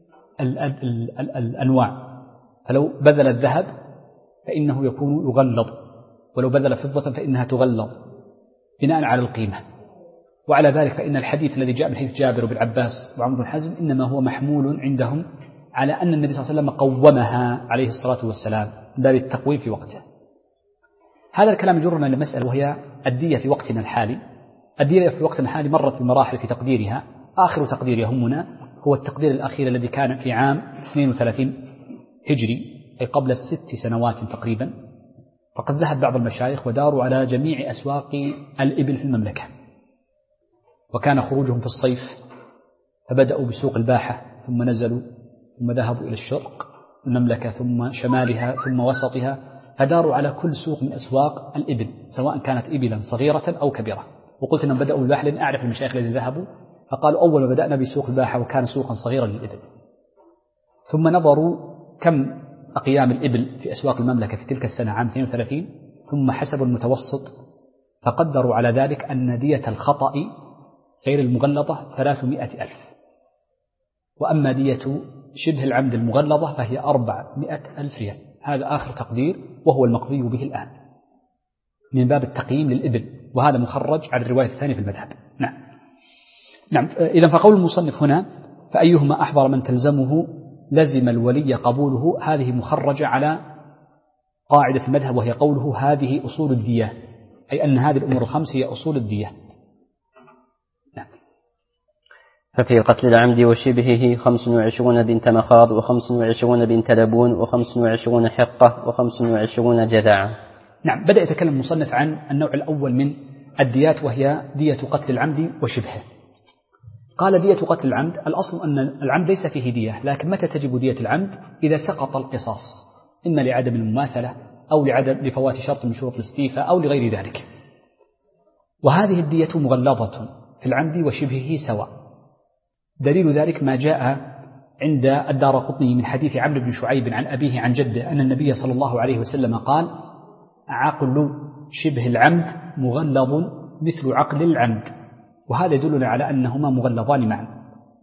الأنواع. فلو بذل الذهب فإنه يكون يغلظ، ولو بذل فضة فإنها تغلظ بناء على القيمة. وعلى ذلك فإن الحديث الذي جاء من حديث جابر بن عباس وعمر بن حزم إنما هو محمول عندهم على أن النبي صلى الله عليه وسلم قومها عليه الصلاة والسلام من باب التقويم في وقته. هذا الكلام يجرنا لمسألة وهي الدية في وقتنا الحالي. الدية في وقتنا الحالي مرت بمراحل في تقديرها. آخر تقدير يهمنا هو التقدير الأخير الذي كان في عام 32 هجري، أي قبل 6 سنوات تقريبا. فقد ذهب بعض المشايخ وداروا على جميع أسواق الإبل في المملكة، وكان خروجهم في الصيف فبدأوا بسوق الباحة ثم نزلوا ثم ذهبوا إلى الشرق المملكة ثم شمالها ثم وسطها، فداروا على كل سوق من أسواق الإبل سواء كانت إبلا صغيرة أو كبيرة. وقلت أنهم بدأوا بالباحة لأن أعرف المشايخ الذين ذهبوا فقالوا أول ما بدأنا بسوق الباحة وكان سوقا صغيرا للإبل، ثم نظروا كم أقيام الإبل في أسواق المملكة في تلك السنة عام 32، ثم حسبوا المتوسط فقدروا على ذلك أن دية الخطأ غير المغلظة 300,000، وأما دية شبه العمد المغلظة فهي 400,000 ريال. هذا آخر تقدير وهو المقضي به الآن من باب التقييم للإبل، وهذا مخرج على الرواية الثانية في المذهب. نعم. إذن فقول المصنف هنا فأيهما أحضر من تلزمه لزم الولي قبوله، هذه مخرجة على قاعدة المذهب وهي قوله هذه أصول الدية، أي أن هذه الأمور 5 هي أصول الدية. نعم. ففي قتل العمد وشبهه 25 بنت مخاض و25 بنت لبون و25 حقة و25 جذع. نعم. بدأ يتكلم المصنف عن النوع الأول من الديات وهي دية قتل العمد وشبهه. قال دية قتل العمد الأصل أن العمد ليس فيه دية، لكن متى تجب دية العمد؟ إذا سقط القصاص، إما لعدم المماثلة أو لفوات شرط من شروط الاستيفاء أو لغير ذلك. وهذه الدية مغلظة في العمد وشبهه سواء. دليل ذلك ما جاء عند الدارقطني من حديث عمرو بن شعيب عن أبيه عن جده أن النبي صلى الله عليه وسلم قال عقل شبه العمد مغلظ مثل عقل العمد، وهذا يدلنا على أنهما مغلظان معا.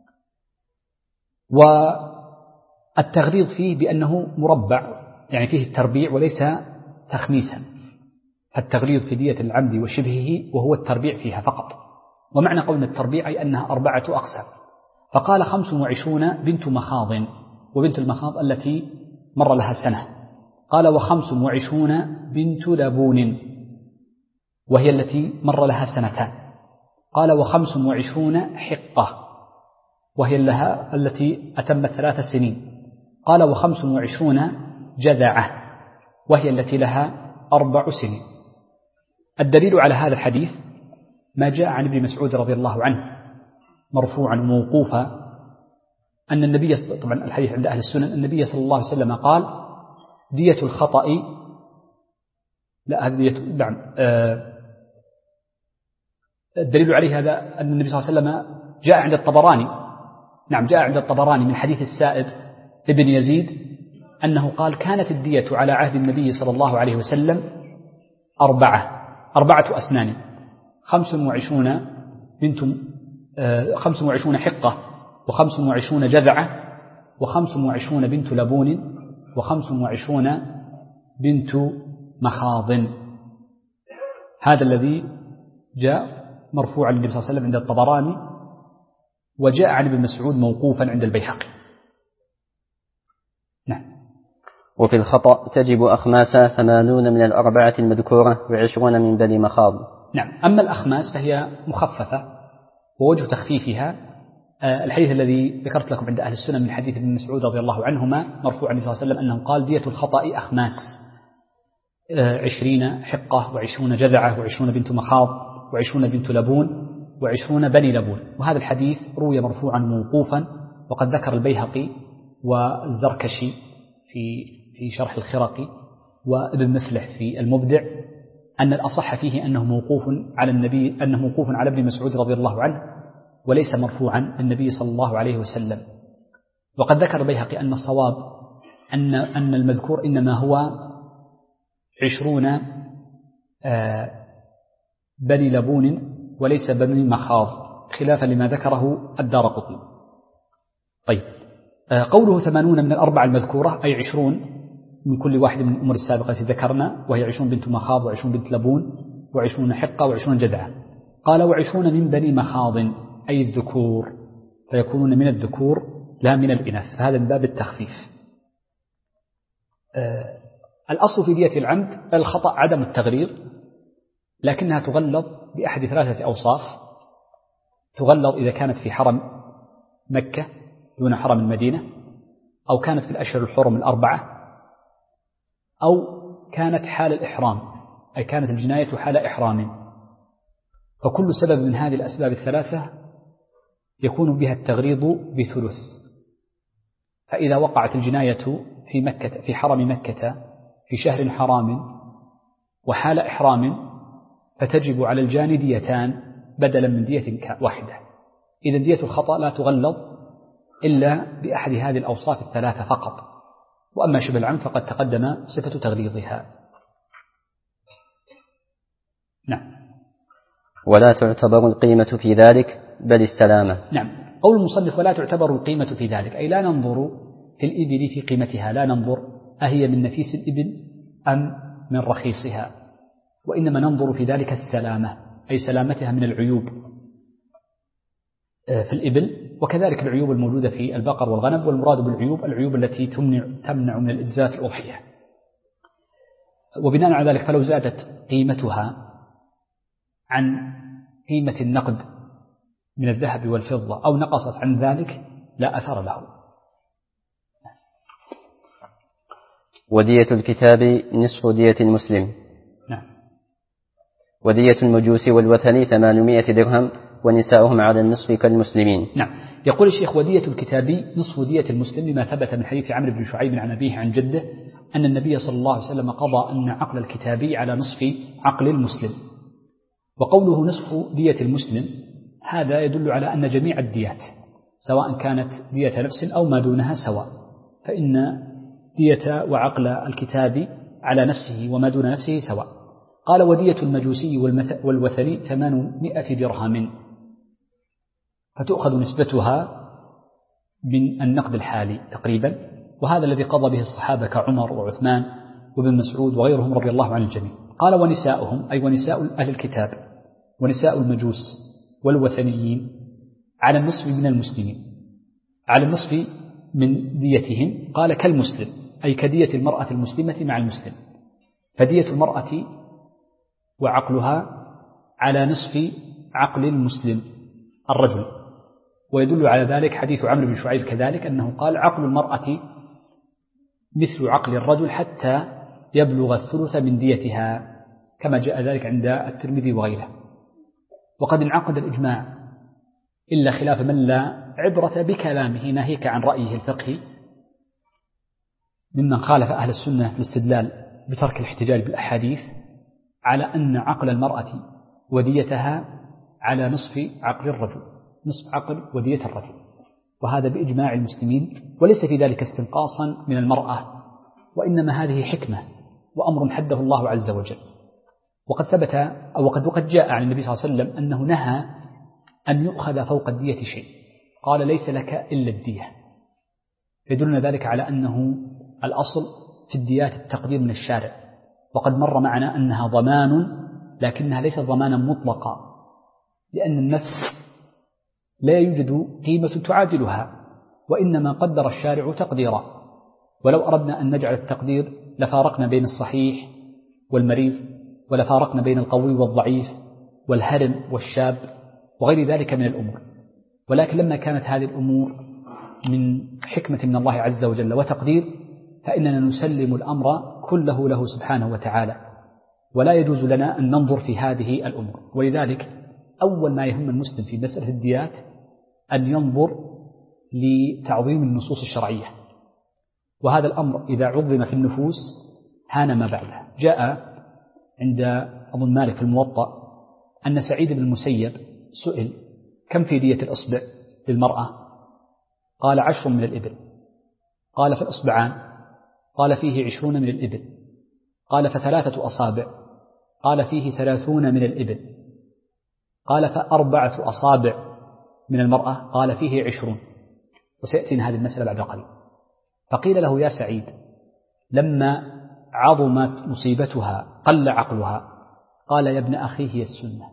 والتغليظ فيه بأنه مربع، يعني فيه التربيع وليس تخميسا، فالتغليظ في دية العمد وشبهه وهو التربيع فيها فقط. ومعنى قول التربيع أي أنها 4 أقسام. فقال 25 بنت مخاض، وبنت المخاض التي مر لها سنة. قال 25 بنت لبون، وهي التي مر لها 2 سنين. قال 25 حقة، وهي لها التي أتمت 3 سنين. قال 25 جذعة، وهي التي لها 4 سنين. الدليل على هذا الحديث ما جاء عن ابن مسعود رضي الله عنه مرفوعا موقوفا أن النبي، طبعا الحديث عند أهل السنن، النبي صلى الله عليه وسلم قال دية الخطأ، لا هذه نعم، الدليل عليه هذا أن النبي صلى الله عليه وسلم جاء عند الطبراني، نعم جاء عند الطبراني من حديث السائب ابن يزيد أنه قال كانت الدية على عهد النبي صلى الله عليه وسلم 4 أسنان، 25 حقة، و25 جذعة، و25 بنت لبون، و25 بنت مخاض. هذا الذي جاء مرفوعا للنبي صلى الله عليه وسلم عند الطبراني، وجاء عن ابن مسعود موقوفا عند البيهقي. نعم. وفي الخطأ تجب أخماسا 80 من 4 المذكورة و20 من بني مخاض. نعم. أما الأخماس فهي مخففة، ووجه تخفيفها الحديث الذي ذكرت لكم عند أهل السنة من حديث ابن مسعود رضي الله عنهما مرفوعا النبي صلى الله عليه وسلم أنه قال دية الخطأ أخماس، 20 حقة، و20 جذعة، و20 بنت مخاض، و20 بنت لبون، و20 بني لبون. وهذا الحديث روي مرفوعا موقوفا، وقد ذكر البيهقي والزركشي في شرح الخرقي وابن مفلح في المبدع أن الأصح فيه أنه موقوف على النبي، أنه موقوف على ابن مسعود رضي الله عنه، وليس مرفوعا النبي صلى الله عليه وسلم. وقد ذكر البيهقي أن الصواب أن المذكور إنما هو 20 بني لبون وليس بني مخاض، خلافا لما ذكره الدارقطني. طيب، قوله 80 من 4 المذكورة أي 20 من كل واحد من الأمور السابقة التي ذكرنا، وهي 20 بنت مخاض، و20 بنت لبون، و20 حقة، و20 جذعة. قال 20 من بني مخاض أي الذكور، فيكونون من الذكور لا من الإناث، فهذا من باب التخفيف. الأصل في دية العمد الخطأ عدم التغليظ، لكنها تغلظ بأحد 3 أوصاف. تغلظ إذا كانت في حرم مكة دون حرم المدينة، أو كانت في الأشهر الحرم 4، أو كانت حال الإحرام، أي كانت الجناية حال إحرام. فكل سبب من هذه الأسباب ال3 يكون بها التغليظ ب3. فإذا وقعت الجناية في مكة، في حرم مكة في شهر حرام وحال إحرام، فتجب على الجاني ديتان بدلا من دية واحدة. إذا دية الخطأ لا تغلظ إلا بأحد هذه الأوصاف ال3 فقط. وأما شبه العمد فقد تقدم صفة تغليظها. نعم. ولا تعتبر القيمة في ذلك بل السلامة. نعم. قول المصنف ولا تعتبر القيمة في ذلك، أي لا ننظر في الإبل في قيمتها، لا ننظر أهي من نفيس الإبل أم من رخيصها، وإنما ننظر في ذلك السلامة، أي سلامتها من العيوب في الإبل، وكذلك العيوب الموجودة في البقر والغنم. والمراد بالعيوب العيوب التي تمنع من الإجزاء في الأضحية. وبناء على ذلك فلو زادت قيمتها عن قيمة النقد من الذهب والفضة أو نقصت عن ذلك لا أثر له. ودية الكتاب نصف دية المسلم. نعم. ودية المجوس والوثني 800 درهم ونساؤهم على النصف كالمسلمين. نعم. يقول الشيخ ودية الكتابي نصف دية المسلم، لما ثبت من حديث عمرو بن شعيب عن أبيه عن جده أن النبي صلى الله عليه وسلم قضى أن عقل الكتابي على نصف عقل المسلم. وقوله نصف دية المسلم هذا يدل على أن جميع الديات سواء كانت دية نفس أو ما دونها سواء، فإن دية وعقل الكتابي على نفسه وما دون نفسه سواء. قال ودية المجوسي والوثني 800 درهم، فتؤخذ نسبتها من النقد الحالي تقريبا، وهذا الذي قضى به الصحابة كعمر وعثمان وابن مسعود وغيرهم رضي الله عن الجميع. قال ونساؤهم أي ونساء أهل الكتاب ونساء المجوس والوثنيين على النصف من المسلمين، على النصف من ديتهم. قال كالمسلم أي كدية المرأة المسلمة مع المسلم، فدية المرأة وعقلها على نصف عقل المسلم الرجل. ويدل على ذلك حديث عمرو بن شعيب كذلك أنه قال عقل المرأة مثل عقل الرجل حتى يبلغ الثلث من ديتها، كما جاء ذلك عند الترمذي وغيره. وقد انعقد الإجماع إلا خلاف من لا عبرة بكلامه ناهيك عن رأيه الفقهي ممن خالف أهل السنة في الاستدلال بترك الاحتجاج بالأحاديث، على أن عقل المرأة وديتها على نصف عقل الرجل، نصف عقل ودية الرجل، وهذا بإجماع المسلمين، وليس في ذلك استنقاصا من المرأة، وإنما هذه حكمة وأمر حده الله عز وجل. وقد ثبت أو وقد جاء عن النبي صلى الله عليه وسلم أنه نهى أن يؤخذ فوق الدية شيء، قال ليس لك إلا الدية. يدلنا ذلك على أنه الأصل في الديات التقدير من الشارع، وقد مر معنا أنها ضمان، لكنها ليست ضمانا مطلقا، لأن النفس لا يوجد قيمة تعادلها، وإنما قدر الشارع تقديرا. ولو أردنا أن نجعل التقدير لفارقنا بين الصحيح والمريض، ولفارقنا بين القوي والضعيف والهرم والشاب وغير ذلك من الأمور. ولكن لما كانت هذه الأمور من حكمة من الله عز وجل وتقدير، فإننا نسلم الأمر كله له سبحانه وتعالى، ولا يجوز لنا أن ننظر في هذه الأمور. ولذلك أول ما يهم المسلم في مسألة الديات أن ينظر لتعظيم النصوص الشرعية، وهذا الأمر إذا عظم في النفوس هان ما بعده. جاء عند أظن مالك في الموطأ أن سعيد بن المسيب سئل كم في دية الإصبع للمرأة؟ قال 10 من الإبل. قال فالإصبعان؟ قال فيه 20 من الإبل. قال فثلاثة أصابع؟ قال فيه 30 من الإبل. قال فأربعة أصابع من المرأة؟ قال فيه 20. وسيأتينا هذه المسألة بعد قليل. فقيل له يا سعيد لما عظمت مصيبتها قل عقلها؟ قال يا ابن أخي هي السنة.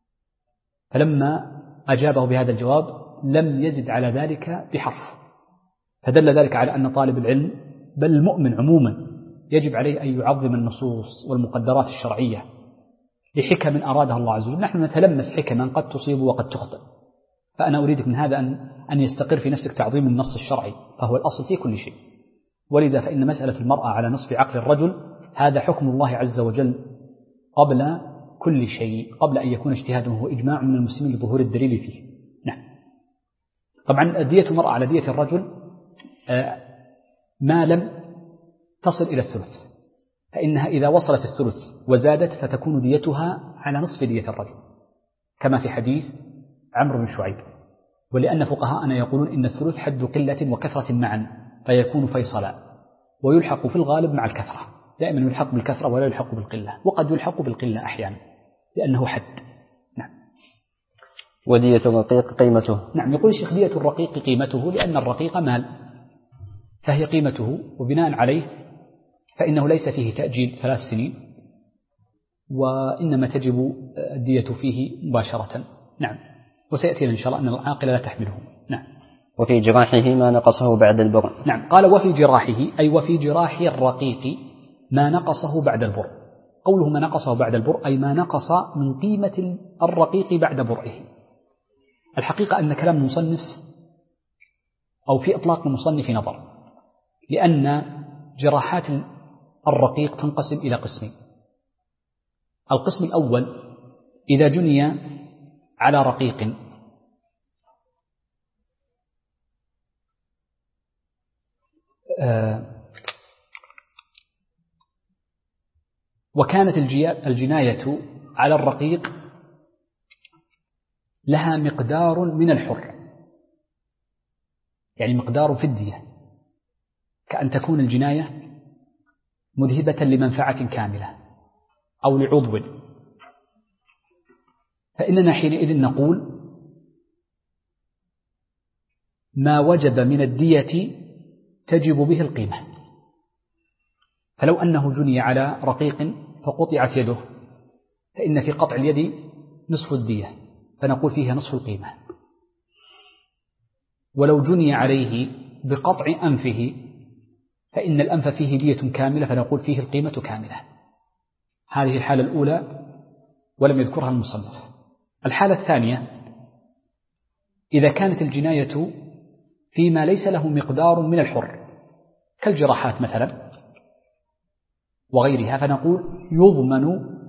فلما أجابه بهذا الجواب لم يزد على ذلك بحرف، فدل ذلك على أن طالب العلم بل المؤمن عموما يجب عليه أن يعظم النصوص والمقدرات الشرعية لحكم أرادها الله عز وجل. نحن نتلمس حكما قد تصيب وقد تخطئ، فأنا أريدك من هذا أن يستقر في نفسك تعظيم النص الشرعي، فهو الأصل في كل شيء. ولذا فإن مسألة المرأة على نصف عقل الرجل هذا حكم الله عز وجل قبل كل شيء، قبل أن يكون اجتهاده هو إجماع من المسلمين لظهور الدليل فيه. نعم. طبعا دية المرأة على دية الرجل ما لم تصل إلى الثلث، فإنها إذا وصلت الثلث وزادت فتكون ديتها على نصف دية الرجل، كما في حديث عمرو بن شعيب. ولأن فقهاءنا يقولون إن الثلث حد قلة وكثرة معا، فيكون فيصلا، ويلحق في الغالب مع الكثرة، دائما يلحق بالكثرة ولا يلحق بالقلة، وقد يلحق بالقلة أحيانا لأنه حد. نعم. ودية الرقيق قيمته؟ نعم، يقول الشيخ دية الرقيق قيمته لأن الرقيق مال، فهي قيمته، وبناء عليه فإنه ليس فيه تأجيل 3 سنين، وإنما تجب الدية فيه مباشرة. نعم. وسيأتينا إن شاء الله أن العاقل لا تحمله. نعم. وفي جراحه ما نقصه بعد البر؟ نعم. قال وفي جراحه أي وفي جراح الرقيق ما نقصه بعد البر. قوله ما نقصه بعد البر أي ما نقص من قيمة الرقيق بعد برئه. الحقيقة أن كلام المصنف أو في إطلاق المصنف نظر، لأن جراحات الرقيق تنقسم إلى قسمين. القسم الأول إذا جني على رقيق وكانت الجناية على الرقيق لها مقدار من الحر، يعني مقدار في الدية، كأن تكون الجناية مذهبة لمنفعة كاملة أو لعضو، فإننا حينئذ نقول ما وجب من الدية تجب به القيمة. فلو أنه جني على رقيق فقطعت يده فإن في قطع اليد نصف الدية فنقول فيها نصف القيمة. ولو جني عليه بقطع أنفه فإن الأنف فيه دية كاملة فنقول فيه القيمة كاملة. هذه الحالة الأولى ولم يذكرها المصنف. الحالة الثانية إذا كانت الجناية فيما ليس له مقدار من الحر كالجراحات مثلا وغيرها فنقول يضمن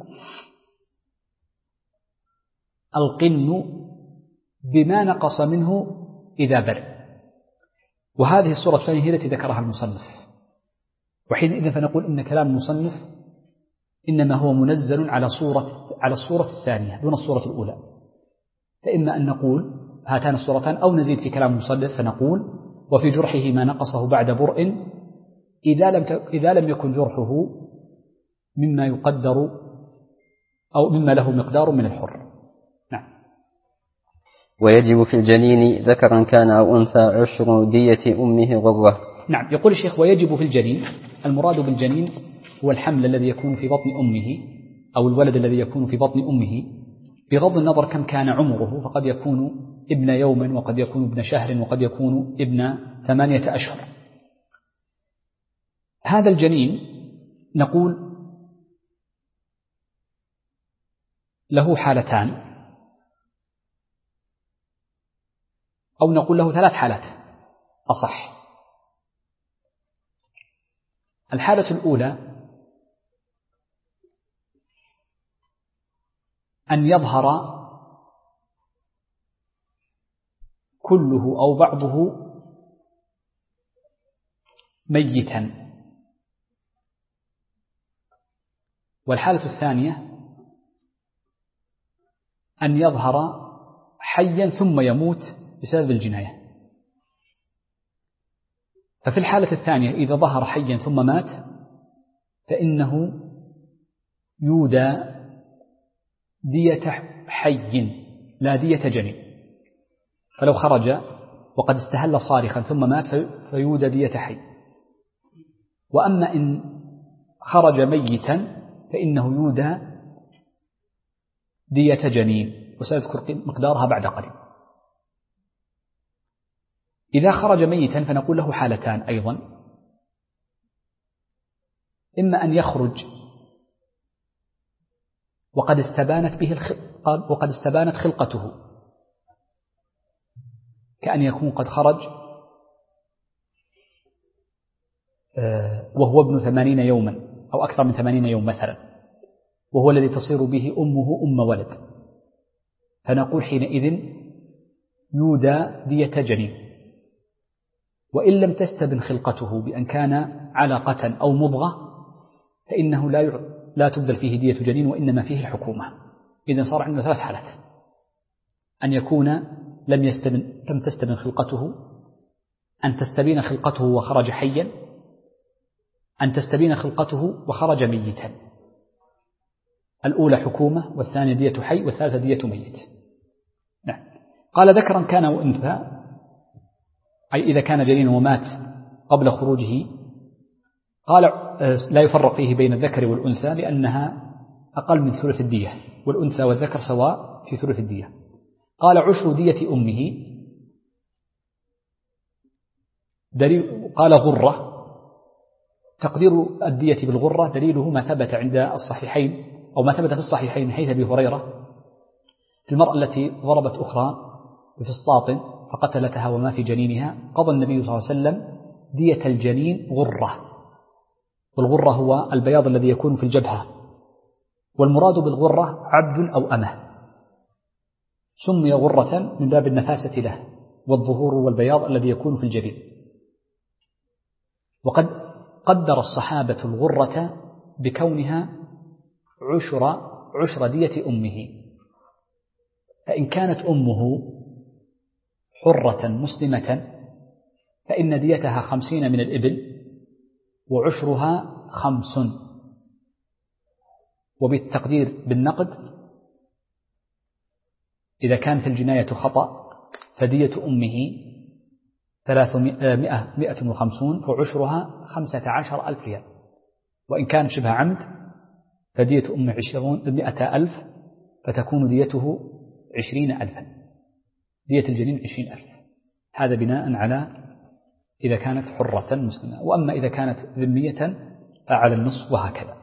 القن بما نقص منه إذا برئ. وهذه الصورة الثانية هي التي ذكرها المصنف، وحينئذ فنقول إن كلام المصنف إنما هو منزل على الصورة الثانية دون الصورة الأولى. فإما أن نقول هاتان الصورتان أو نزيد في كلام المصنف فنقول وفي جرحه ما نقصه بعد برء إذا لم يكن جرحه مما يقدر أو مما له مقدار من الحر. نعم. ويجب في الجنين ذكرا كان أو أنثى عشر دية أمه غرة. نعم. يقول الشيخ ويجب في الجنين، المراد بالجنين هو الحمل الذي يكون في بطن أمه أو الولد الذي يكون في بطن أمه بغض النظر كم كان عمره، فقد يكون ابن يوم وقد يكون ابن شهر وقد يكون ابن 8 أشهر. هذا الجنين نقول له حالتان أو نقول له 3 حالات أصح. الحالة الأولى أن يظهر كله أو بعضه ميتا. والحالة الثانية أن يظهر حيا ثم يموت بسبب الجناية. ففي الحالة الثانية إذا ظهر حيا ثم مات فإنه يودى دية حي لا دية جنين. فلو خرج وقد استهل صارخا ثم مات فيودى دية حي. وأما إن خرج ميتا فإنه يودى دية جنين، وسأذكر مقدارها بعد قليل. إذا خرج ميتا فنقول له حالتان أيضا، إما أن يخرج وقد استبانت خلقته، كأن يكون قد خرج وهو ابن 80 يوما أو أكثر من 80 يوم مثلا، وهو الذي تصير به أمه أم ولد، فنقول حينئذ يودى دية جنين. وإن لم تستبن خلقته بأن كان علقة أو مضغة فإنه لا تبذل فيه دية جنين وإنما فيه الحكومة. إذن صار عندنا 3 حالات: أن يكون لم تستبن خلقته، أن تستبين خلقته وخرج حيا، أن تستبين خلقته وخرج ميتا. الأولى حكومة والثانية دية حي والثالثة دية ميت. نعم. قال ذكرا كان وأنثى، أي إذا كان جنين ومات قبل خروجه. قال لا يفرق فيه بين الذكر والأنثى لأنها أقل من ثلث الدية، والأنثى والذكر سواء في ثلث الدية. قال عشر دية أمه دليل. قال غرة، تقدير الدية بالغرة دليله ما ثبت عند الصحيحين أو ما ثبت في الصحيحين حيث أبي هريرة في المرأة التي ضربت أخرى بفسطاط فقتلتها وما في جنينها، قضى النبي صلى الله عليه وسلم دية الجنين غرة. والغرة هو البياض الذي يكون في الجبهة، والمراد بالغرة عبد أو أمه، سمي غرة من باب النفاسة له والظهور والبياض الذي يكون في الجبين. وقد قدر الصحابة الغرة بكونها عشر دية أمه، فإن كانت أمه حرة مسلمة فإن ديتها 50 من الإبل وعشرها 5، وبالتقدير بالنقد إذا كانت الجناية خطأ فدية أمه 150 فعشرها 15,000 ريال، وإن كان شبه عمد فدية أم 100,000 فتكون ديته 20,000، دية الجنين 20,000. هذا بناء على إذا كانت حرة مسلمة، وأما إذا كانت ذمية فعلى النصف، وهكذا.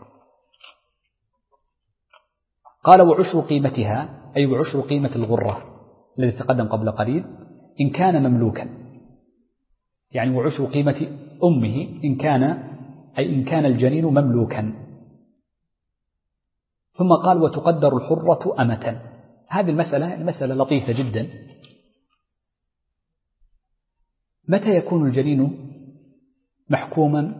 قال وعشر قيمتها، أي وعشر قيمة الغرة الذي تقدم قبل قليل، إن كان مملوكا، يعني وعشر قيمة أمه إن كان الجنين مملوكا. ثم قال وتقدر الحرة أمة. هذه المسألة لطيفة جدا. متى يكون الجنين محكوما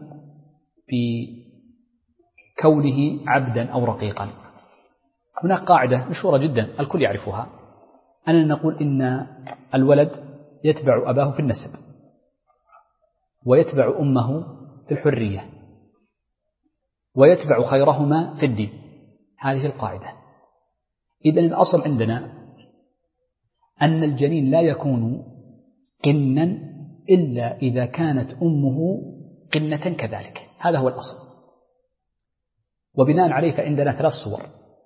بكونه عبدا أو رقيقا؟ هناك قاعدة مشهورة جدا الكل يعرفها، أننا نقول إن الولد يتبع أباه في النسب ويتبع أمه في الحرية ويتبع خيرهما في الدين. هذه القاعدة. إذن الأصل عندنا أن الجنين لا يكون قنا إلا إذا كانت أمه قنة كذلك. هذا هو الأصل. وبناء عليه فعندنا 3 صور.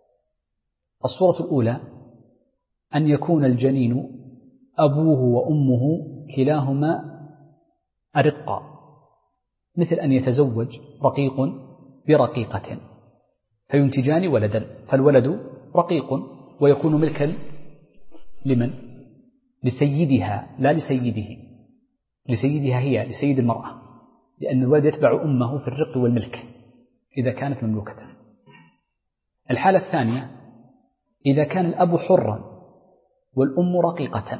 الصورة الأولى أن يكون الجنين أبوه وأمه كلاهما أرقا، مثل أن يتزوج رقيق برقيقة فينتجان ولدا، فالولد رقيق ويكون ملكا لمن؟ لسيدها لا لسيده، لسيدها هي، لسيد المرأة، لأن الولد يتبع أمه في الرق والملك إذا كانت مملوكة. الحالة الثانية إذا كان الأب حرا والأم رقيقة،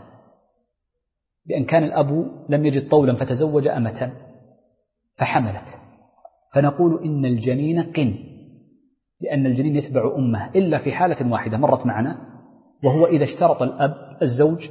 بأن كان الأب لم يجد طولا فتزوج أمة فحملت، فنقول إن الجنين قن، لأن الجنين يتبع أمه إلا في حالة واحدة مرت معنا، وهو إذا اشترط الزوج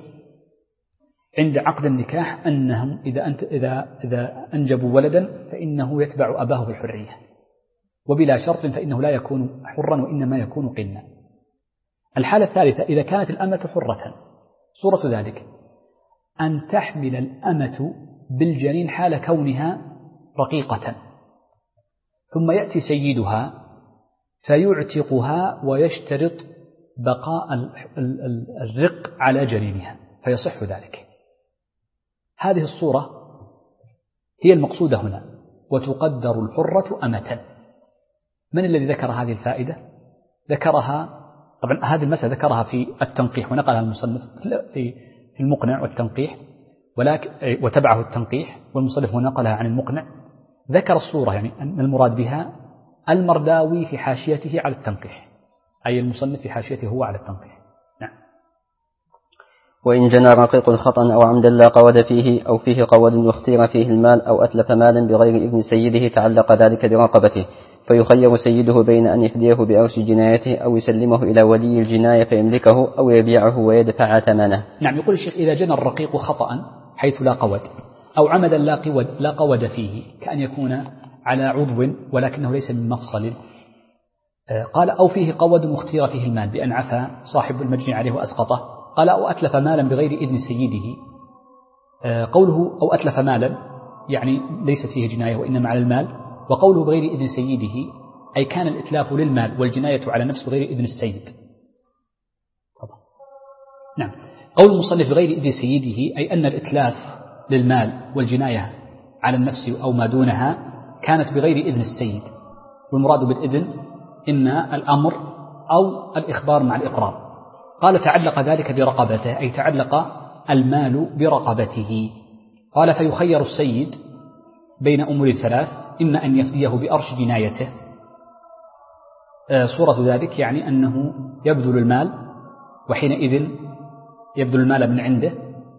عند عقد النكاح أنهم إذا أنجبوا ولدا فإنه يتبع أباه بالحرية، وبلا شرط فإنه لا يكون حرا وإنما يكون قنا. الحالة الثالثة إذا كانت الأمة حرة، صورة ذلك أن تحمل الأمة بالجنين حال كونها رقيقة، ثم يأتي سيدها فيعتقها ويشترط بقاء الرق على جنينها فيصح ذلك. هذه الصورة هي المقصودة هنا، وتقدر الحرة أمة. من الذي ذكر هذه الفائدة؟ ذكرها طبعا هذه المسألة ذكرها في التنقيح ونقلها المصنف في المقنع والتنقيح، ولكن وتبعه التنقيح والمصنف نقلها عن المقنع. ذكر الصورة يعني أن المراد بها المرداوي في حاشيته على التنقيح، أي المصنف في حاشيته هو على التنقيح. نعم. وإن جنى رقيق خطأ أو عمدا لا قود فيه أو فيه قود واختير فيه المال أو أتلف مالا بغير إذن سيده تعلق ذلك برقبته، فيخير سيده بين أن يفديه بأرش جنايته أو يسلمه إلى ولي الجناية فيملكه أو يبيعه ويدفع ثمنه. نعم. يقول الشيخ إذا جنى الرقيق خطأ حيث لا قود أو عمدا لا قود فيه، كأن يكون على عضو ولكنه ليس من مفصل، قال أو فيه قود مختير فيه المال بأن عفى صاحب المجني عليه وأسقطه، قال أو أتلف مالا بغير إذن سيده. قوله أو أتلف مالا يعني ليست فيه جناية وإنما على المال، وقوله بغير إذن سيده أي كان الإتلاف للمال والجناية على نفس بغير إذن السيد. طبعا. نعم. قول المصنف بغير إذن سيده أي أن الإتلاف للمال والجناية على النفس أو ما دونها كانت بغير إذن السيد، والمراد بالإذن إما الأمر أو الإخبار مع الإقرار. قال تعلق ذلك برقبته أي تعلق المال برقبته. قال فيخير السيد بين أمور 3، إما أن يفديه بأرش جنايته، صورة ذلك يعني أنه يبذل المال وحينئذ يبذل المال من عنده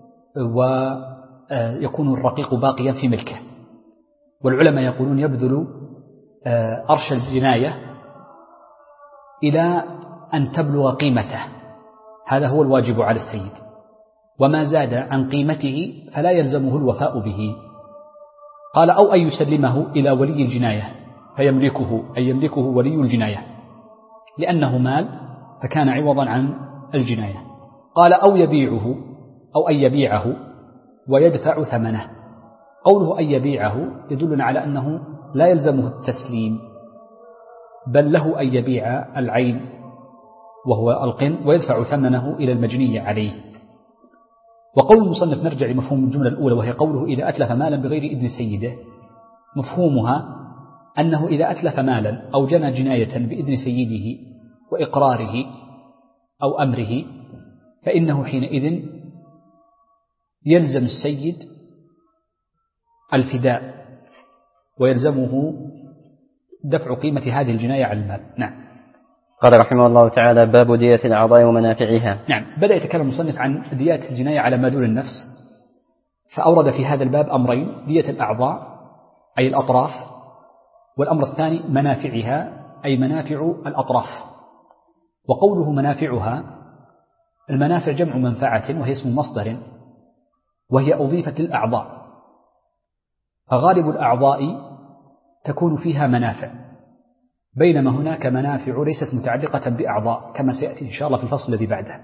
ويكون الرقيق باقيا في ملكه، والعلماء يقولون يبذل أرش الجناية إلى أن تبلغ قيمته، هذا هو الواجب على السيد، وما زاد عن قيمته فلا يلزمه الوفاء به. قال أو أن يسلمه إلى ولي الجناية فيملكه أي يملكه ولي الجناية لأنه مال فكان عوضا عن الجناية. قال أو يبيعه أو أن يبيعه ويدفع ثمنه، قوله أن يبيعه يدلنا على أنه لا يلزمه التسليم، بل له أن يبيع العين وهو القن ويدفع ثمنه إلى المجني عليه. وقول المصنف نرجع لمفهوم الجملة الأولى، وهي قوله إذا أتلف مالا بغير إذن سيده، مفهومها أنه إذا أتلف مالا أو جنى جناية بإذن سيده وإقراره أو أمره فإنه حينئذ يلزم السيد الفداء ويلزمه دفع قيمة هذه الجناية على المال. نعم. قال رحمه الله تعالى: باب دية الأعضاء ومنافعها. نعم، بدأ يتكلم المصنف عن ديات الجناية على ما دون النفس، فأورد في هذا الباب أمرين: دية الأعضاء أي الأطراف، والأمر الثاني منافعها أي منافع الأطراف. وقوله منافعها، المنافع جمع منفعة وهي اسم مصدر، وهي أضيفت للأعضاء، فغالب الأعضاء تكون فيها منافع، بينما هناك منافع ليست متعلقة بأعضاء كما سيأتي إن شاء الله في الفصل الذي بعده.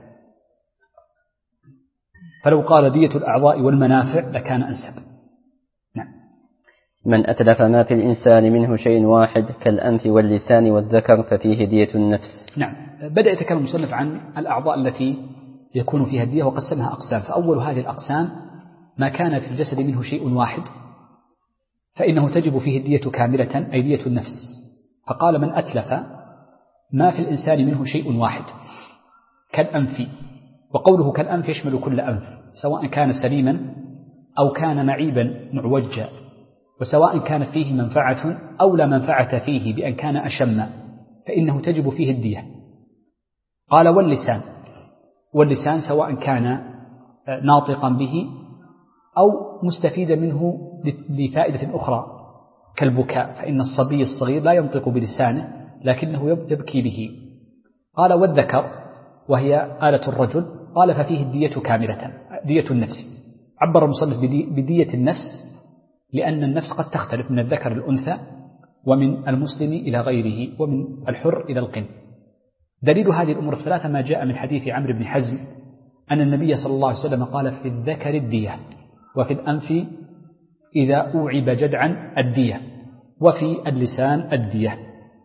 فلو قال دية الأعضاء والمنافع لكان أنسب. نعم. من أتلف ما في الإنسان منه شيء واحد كالأنف واللسان والذكر ففيه دية النفس. نعم. بدأ يتكلم المصنف عن الأعضاء التي يكون فيها الدية وقسمها أقسام. فأول هذه الأقسام ما كان في الجسد منه شيء واحد فإنه تجب فيه الدية كاملة أي دية النفس. فقال: من أتلف ما في الإنسان منه شيء واحد كالأنف، وقوله كالأنف يشمل كل أنف، سواء كان سليما أو كان معيبا معوجا، وسواء كانت فيه منفعة أو لا منفعة فيه بأن كان أشم فإنه تجب فيه الدية. قال: واللسان سواء كان ناطقا به أو مستفيدا منه لفائدة أخرى كالبكاء، فإن الصبي الصغير لا ينطق بلسانه لكنه يبكي به. قال: والذكر وهي آلة الرجل، قال: ففيه الدية كاملة دية النفس. عبر المصنف بدية النفس لأن النفس قد تختلف من الذكر الأنثى، ومن المسلم إلى غيره، ومن الحر إلى القن. دليل هذه الأمور الثلاثة ما جاء من حديث عمرو بن حزم أن النبي صلى الله عليه وسلم قال: في الذكر الدية، وفي الأنف إذا أوعب جدعا الدية، وفي اللسان الدية.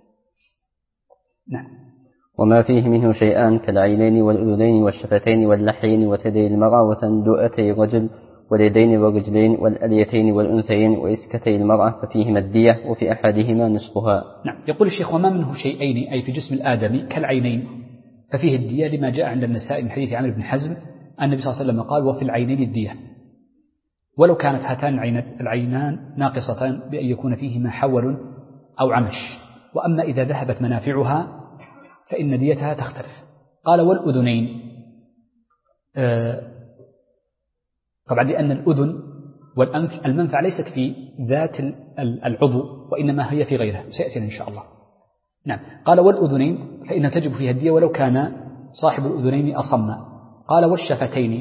نعم. وما فيه منه شيئان كالعينين والأذنين والشفتين واللحيين وثدي المرأة وتندؤتي الرجل واليدين والرجلين والأليتين والأنثيين وإسكتي المرأة ففيهما الدية وفي أحدهما نصفها. نعم. يقول الشيخ: وما منه شيئين أي في جسم الآدمي كالعينين ففيه الدية، لما جاء عند النسائي من حديث عمرو بن حزم أن النبي صلى الله عليه وسلم قال: وفي العينين الدية، ولو كانت هاتان العينان ناقصتان بأن يكون فيهما حول أو عمش. وأما إذا ذهبت منافعها فإن ديتها تختلف. قال: والأذنين، طبعا لأن الأذن والأنف المنفعة ليست في ذات العضو وإنما هي في غيرها، سيأتينا إن شاء الله. نعم. قال: والأذنين فإن تجب فيها الدية ولو كان صاحب الأذنين أصم. قال: والشفتين،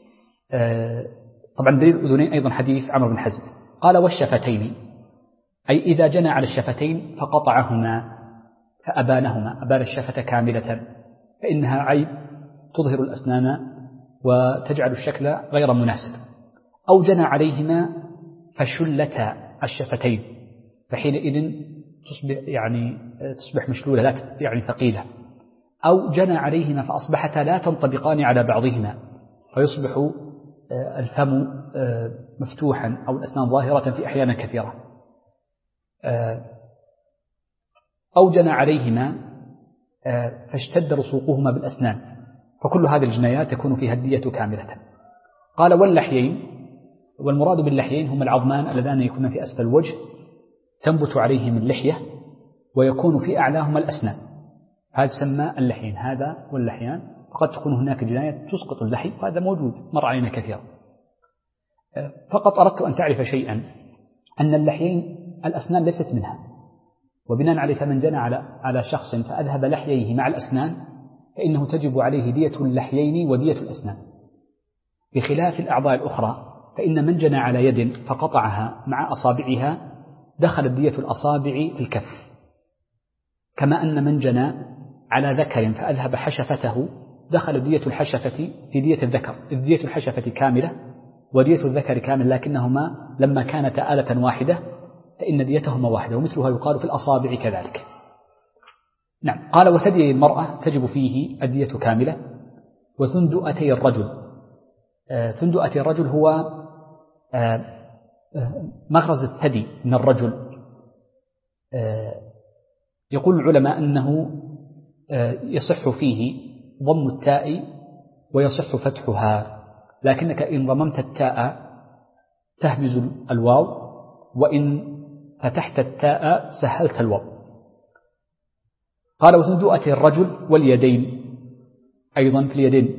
طبعا دليل الأذنين أيضا حديث عمرو بن حزم. قال: والشفتين أي إذا جنى على الشفتين فقطعهما فأبانهما، أبان الشفة كاملة، فإنها عيب تظهر الأسنان وتجعل الشكل غير مناسب. أو جنى عليهما فشلتا الشفتين، فحينئذ تصبح مشلولة لا يعني ثقيلة. أو جنى عليهما فأصبحتا لا تنطبقان على بعضهما فيصبح الفم مفتوحا أو الأسنان ظاهرة في أحيان كثيرة. أو جنى عليهما فاشتد رسوقهما بالأسنان، فكل هذه الجنايات تكون فيها الدية كاملة. قال: واللحيين، والمراد باللحيين هم العظمان اللذان يكون في أسفل الوجه تنبت عليهم اللحية ويكون في أعلاهما الأسنان، هذا يسمى اللحيين. هذا واللحيان، فقد تكون هناك جناية تسقط اللحي، وهذا موجود مر علينا كثيرا. فقط أردت أن تعرف شيئا، أن اللحيين الأسنان ليست منها، وبناء عليه فمن جنى على شخص فأذهب لحييه مع الأسنان فإنه تجب عليه دية اللحيين ودية الأسنان، بخلاف الأعضاء الأخرى فإن من جنى على يد فقطعها مع أصابعها دخلت دية الأصابع في الكف، كما أن من جنى على ذكر فأذهب حشفته دخل دية الحشفة في دية الذكر، إذ دية الحشفة كاملة ودية الذكر كامل، لكنهما لما كانتا آلة واحدة فإن ديتهما واحدة، ومثلها يقال في الأصابع كذلك. نعم. قال وثدي المرأة تجب فيه الدية كاملة. وثندؤتي الرجل، ثندؤتي الرجل هو مغرز الثدي من الرجل. يقول العلماء أنه يصح فيه ضم التاء ويصح فتحها، لكنك إن ضممت التاء تهمز الواو، وإن فتحت التاء سهلت الواو. قال وثندؤتي الرجل واليدين، أيضا في اليدين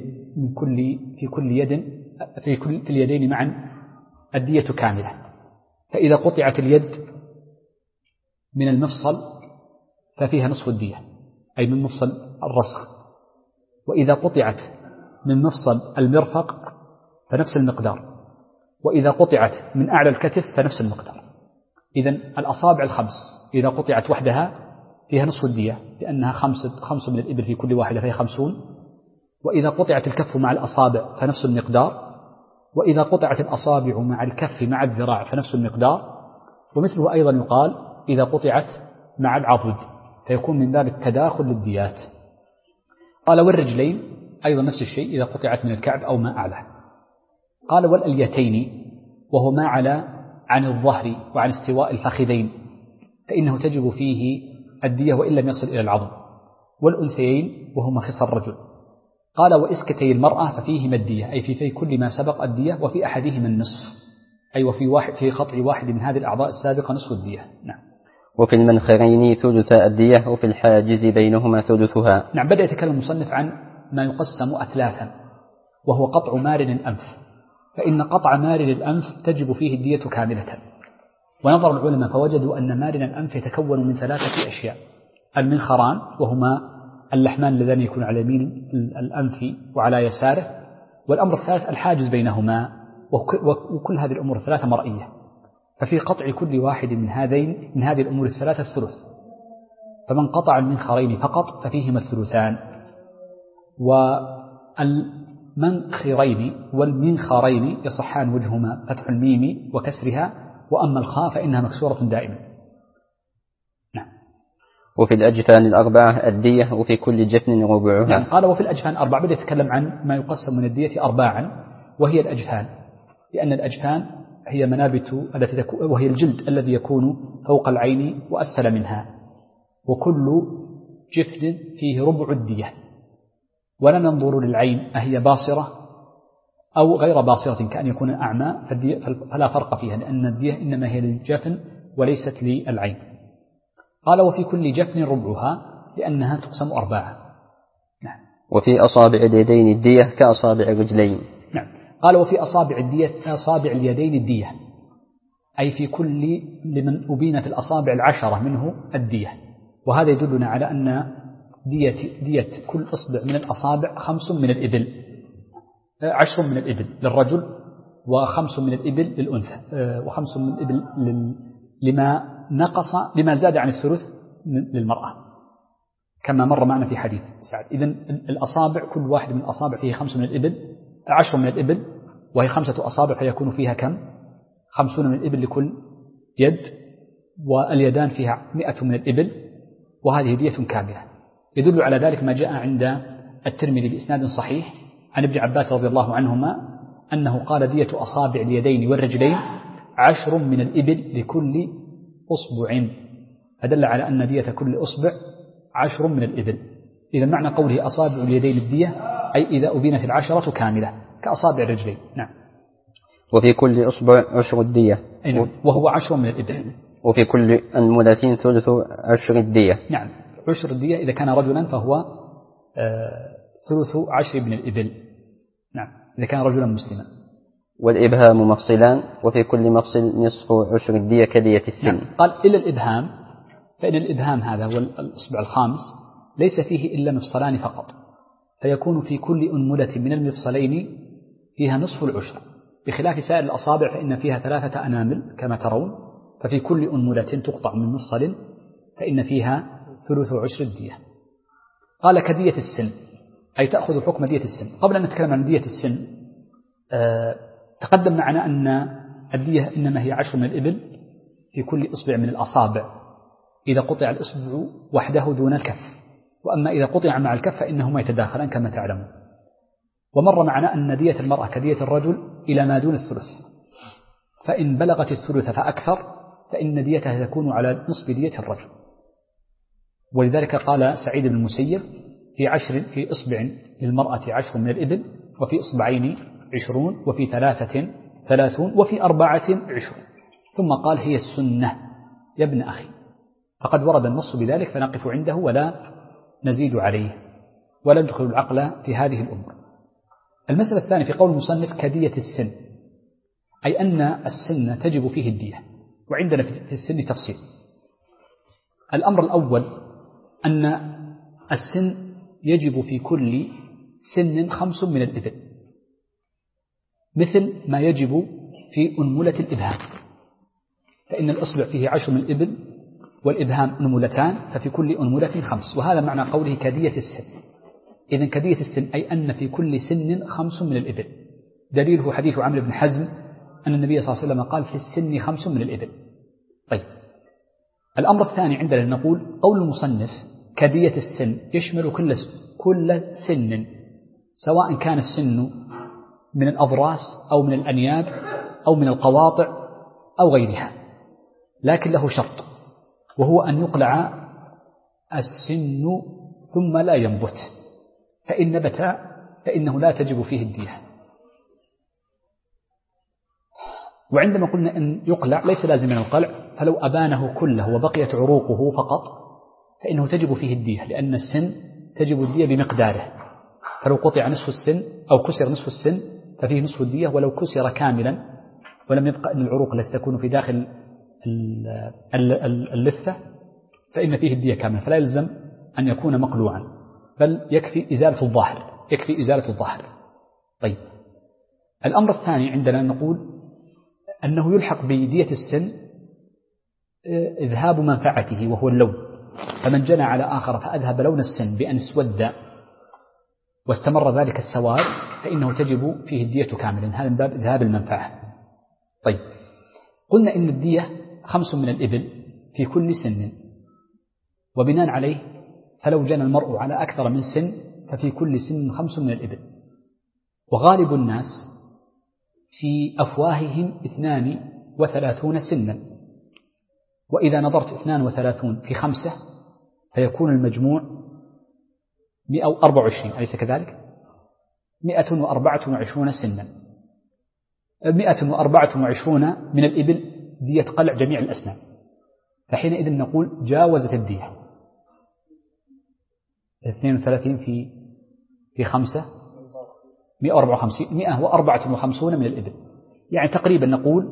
في اليدين معا الدية كاملة. فإذا قطعت اليد من المفصل ففيها نصف الدية، أي من مفصل الرسخ. وإذا قطعت من مفصل المرفق فنفس المقدار، وإذا قطعت من أعلى الكتف فنفس المقدار. إذن الأصابع الخمس إذا قطعت وحدها فيها نصف الدية، لأنها خمس من الإبل في كل واحدة فهي 50. وإذا قطعت الكف مع الأصابع فنفس المقدار، وإذا قطعت الأصابع مع الكف مع الذراع فنفس المقدار. ومثله أيضا يقال إذا قطعت مع العضد، فيكون من باب التداخل للديات. قال والرجلين أيضا نفس الشيء إذا قطعت من الكعب أو ما أعلى. قال والأليتين وهو ما علا عن الظهر وعن استواء الفخذين فإنه تجب فيه الدية وإن لم يصل إلى العظم. والأنثيين وهما خصى الرجل. قال وإسكتي المرأة ففيهما الدية، أي في كل ما سبق الدية، وفي أحدهما النصف، أي في قطع واحد من هذه الأعضاء السابقة نصف الدية. نعم. وفي المنخرين ثلث الدية، وفي الحاجز بينهما ثلثها. نعم. بدأ يتكلم المصنف عن ما يقسم أثلاثا، وهو قطع مارن الأنف. فإن قطع مارن الأنف تجب فيه الدية كاملة. ونظر العلماء فوجدوا أن مارن الأنف يتكون من 3 أشياء: المنخران وهما اللحمان اللذان يكون على يمين الأنف وعلى يساره، والأمر الثالث الحاجز بينهما، وكل هذه الأمور الثلاثة مرئية. ففي قطع كل واحد من هذه الأمور الثلاثة الثلث. فمن قطع المنخرين فقط ففيهما الثلثان، والمنخرين والمنخرين يصحان وجههما فتح الميم وكسرها، وأما الخاء فإنها مكسورة دائما. نعم. وفي الأجفان الأربعة الدية، وفي كل جفن ربعها. نعم. قال وفي الأجفان 4. بدأ يتكلم عن ما يقسم من الدية 4، وهي الأجفان، لأن الأجفان هي منابت التي وهي الجلد الذي يكون فوق العين وأسفل منها، وكل جفن فيه ربع الدية. ولا ننظر للعين أهي باصرة أو غير باصرة كأن يكون أعمى، فلا فرق فيها، لأن الدية إنما هي للجفن وليست للعين. قال وفي كل جفن ربعها، لأنها تقسم 4. نعم. وفي أصابع اليدين الدية كأصابع الرجلين. نعم. قال وفي أصابع اليدين الدية، أي في كل لمن أبينت الأصابع 10 منه الدية. وهذا يدلنا على أن دية كل أصبع من الأصابع 5 من الإبل، 10 من الإبل للرجل، و5 من الإبل للأنثى، و5 من الإبل لما زاد عن الثلث للمرأة، كما مر معنا في حديث سعد. إذن الأصابع كل واحد من الأصابع فيه 5 من الإبل، 10 من الإبل، وهي 5 أصابع، فيكون فيها كم؟ 50 من الإبل لكل يد، واليدان فيها 100 من الإبل، وهذه دية كاملة. يدل على ذلك ما جاء عند الترمذي بإسناد صحيح عن ابن عباس رضي الله عنهما أنه قال دية أصابع اليدين والرجلين 10 من الإبل لكل أصبع، فدل على أن دية كل أصبع 10 من الإبل. إذا معنى قوله أصابع اليدين الدية أي إذا أبينت 10 كاملة كأصابع الرجلين. نعم. وفي كل أصبع 10 الدية، وهو 10 من الإبل. وفي كل أنملة ثلث 10 الدية. نعم. 10 الدية إذا كان رجلا فهو ثلث 10 من الإبل. نعم. إذا كان رجلا مسلما. والإبهام مفصلان، وفي كل مفصل نصف 10 الدية كدية السن. نعم. قال إلا الإبهام، فإن الإبهام هذا هو الإصبع الخامس ليس فيه إلا مفصلان فقط، فيكون في كل أنملة من المفصلين فيها نصف 10، بخلاف سائر الأصابع فإن فيها 3 أنامل كما ترون، ففي كل أنملة تقطع من مفصل فإن فيها ثلث 10 الدية. قال كدية السن، أي تأخذ حكم دية السن. قبل أن نتكلم عن دية السن تقدم معنا أن الدية إنما هي 10 من الإبل في كل إصبع من الأصابع إذا قطع الإصبع وحده دون الكف، وأما إذا قطع مع الكف فإنهما يتداخلان كما تعلمون. ومر معنا أن دية المرأة كدية الرجل إلى ما دون الثلث، فإن بلغت الثلث فأكثر فإن ديتها تكون على نصف دية الرجل. ولذلك قال سعيد بن المسيب في إصبع للمرأة 10 من الإبل، وفي إصبعين 20، وفي 3 30، وفي 4 20. ثم قال هي السنة يا ابن أخي، فقد ورد النص بذلك فنقف عنده ولا نزيد عليه ولا ندخل العقل في هذه الأمور. المسألة الثانية في قول المصنف كدية السن، أي أن السن تجب فيه الدية. وعندنا في السن تفصيل. الأمر الأول أن السن يجب في كل سن 5 من الإبل، مثل ما يجب في أنملة الإبهام، فإن الإصبع فيه 10 من الإبل والإبهام أنملتان، ففي كل أنملة 5، وهذا معنى قوله كدية السن. إذن كدية السن أي أن في كل سن 5 من الإبل. دليله حديث عمرو بن حزم أن النبي صلى الله عليه وسلم قال في السن 5 من الإبل. طيب، الأمر الثاني عندنا نقول قول المصنف كدية السن يشمل كل سن، سواء كان السن من الأضراس أو من الأنياب أو من القواطع أو غيرها، لكن له شرط، وهو أن يقلع السن ثم لا ينبت، فإن نبت فإنه لا تجب فيه الدية. وعندما قلنا أن يقلع ليس لازما القلع، فلو أبانه كله وبقيت عروقه فقط فإنه تجب فيه الدية، لأن السن تجب الدية بمقداره، فلو قطع نصف السن أو كسر نصف السن ففيه نصف الدية، ولو كسر كاملا ولم يبقى إلا العروق التي تكون في داخل اللثة فإن فيه الدية كاملة، فلا يلزم أن يكون مقلوعا، بل يكفي إزالة الظاهر. طيب، الأمر الثاني عندنا نقول أنه يلحق بدية السن إذهاب منفعته وهو اللون، فمن جنى على آخر فأذهب لون السن بأن اسود واستمر ذلك السواد فإنه تجب فيه الدية كاملا، هذا من باب إذهاب المنفعة. طيب، قلنا إن الدية 5 من الإبل في كل سن، وبناء عليه فلو جنى المرء على أكثر من سن ففي كل سن 5 من الإبل. وغالب الناس في أفواههم 32 سنا، وإذا نظرت 32 في 5 فيكون المجموع 124، أليس كذلك؟ 124 سنا، 124 من الإبل دية قلع جميع الأسنان، فحينئذ نقول جاوزت الدية. 32 في 5 154 من الإبل، يعني تقريبا نقول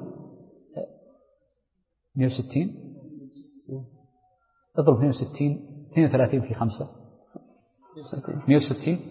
160. اضرب 32 في 5 160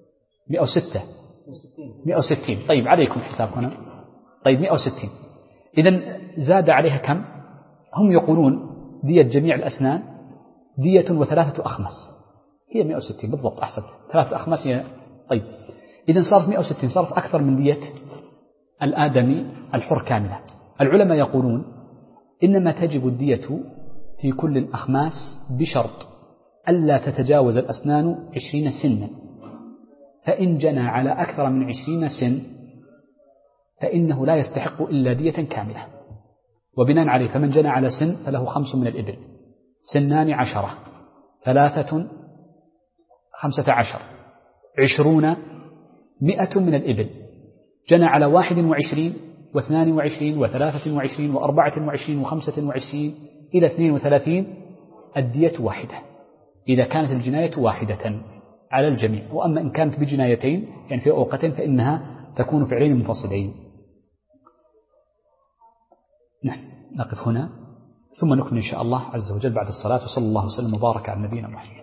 160. طيب، عليكم حسابكم. طيب، 160. إذن زاد عليها كم؟ هم يقولون دية جميع الأسنان دية و3 أخماس، هي 160 بالضبط، أحسنت، 3 أخماس هي. طيب، إذن صارت 160، صارت أكثر من دية الآدمي الحر كاملة. العلماء يقولون إنما تجب الدية في كل الأخماس بشرط ألا تتجاوز الأسنان 20 سنا، فإن جنى على أكثر من 20 سن فإنه لا يستحق إلا دية كاملة. وبناء عليه فمن جنى على سن فله 5 من الإبل، سنان 10، 3 15، 20 100 من الإبل. جنى على 21 و22 و23 و24 و25 إلى 32 الدية واحدة إذا كانت الجناية واحدة على الجميع، وأما إن كانت بجنايتين يعني في أوقات فإنها تكون فعلين منفصلين. نقف هنا ثم نكمل إن شاء الله عز وجل بعد الصلاة، وصلى الله وسلم وبارك على نبينا محمد.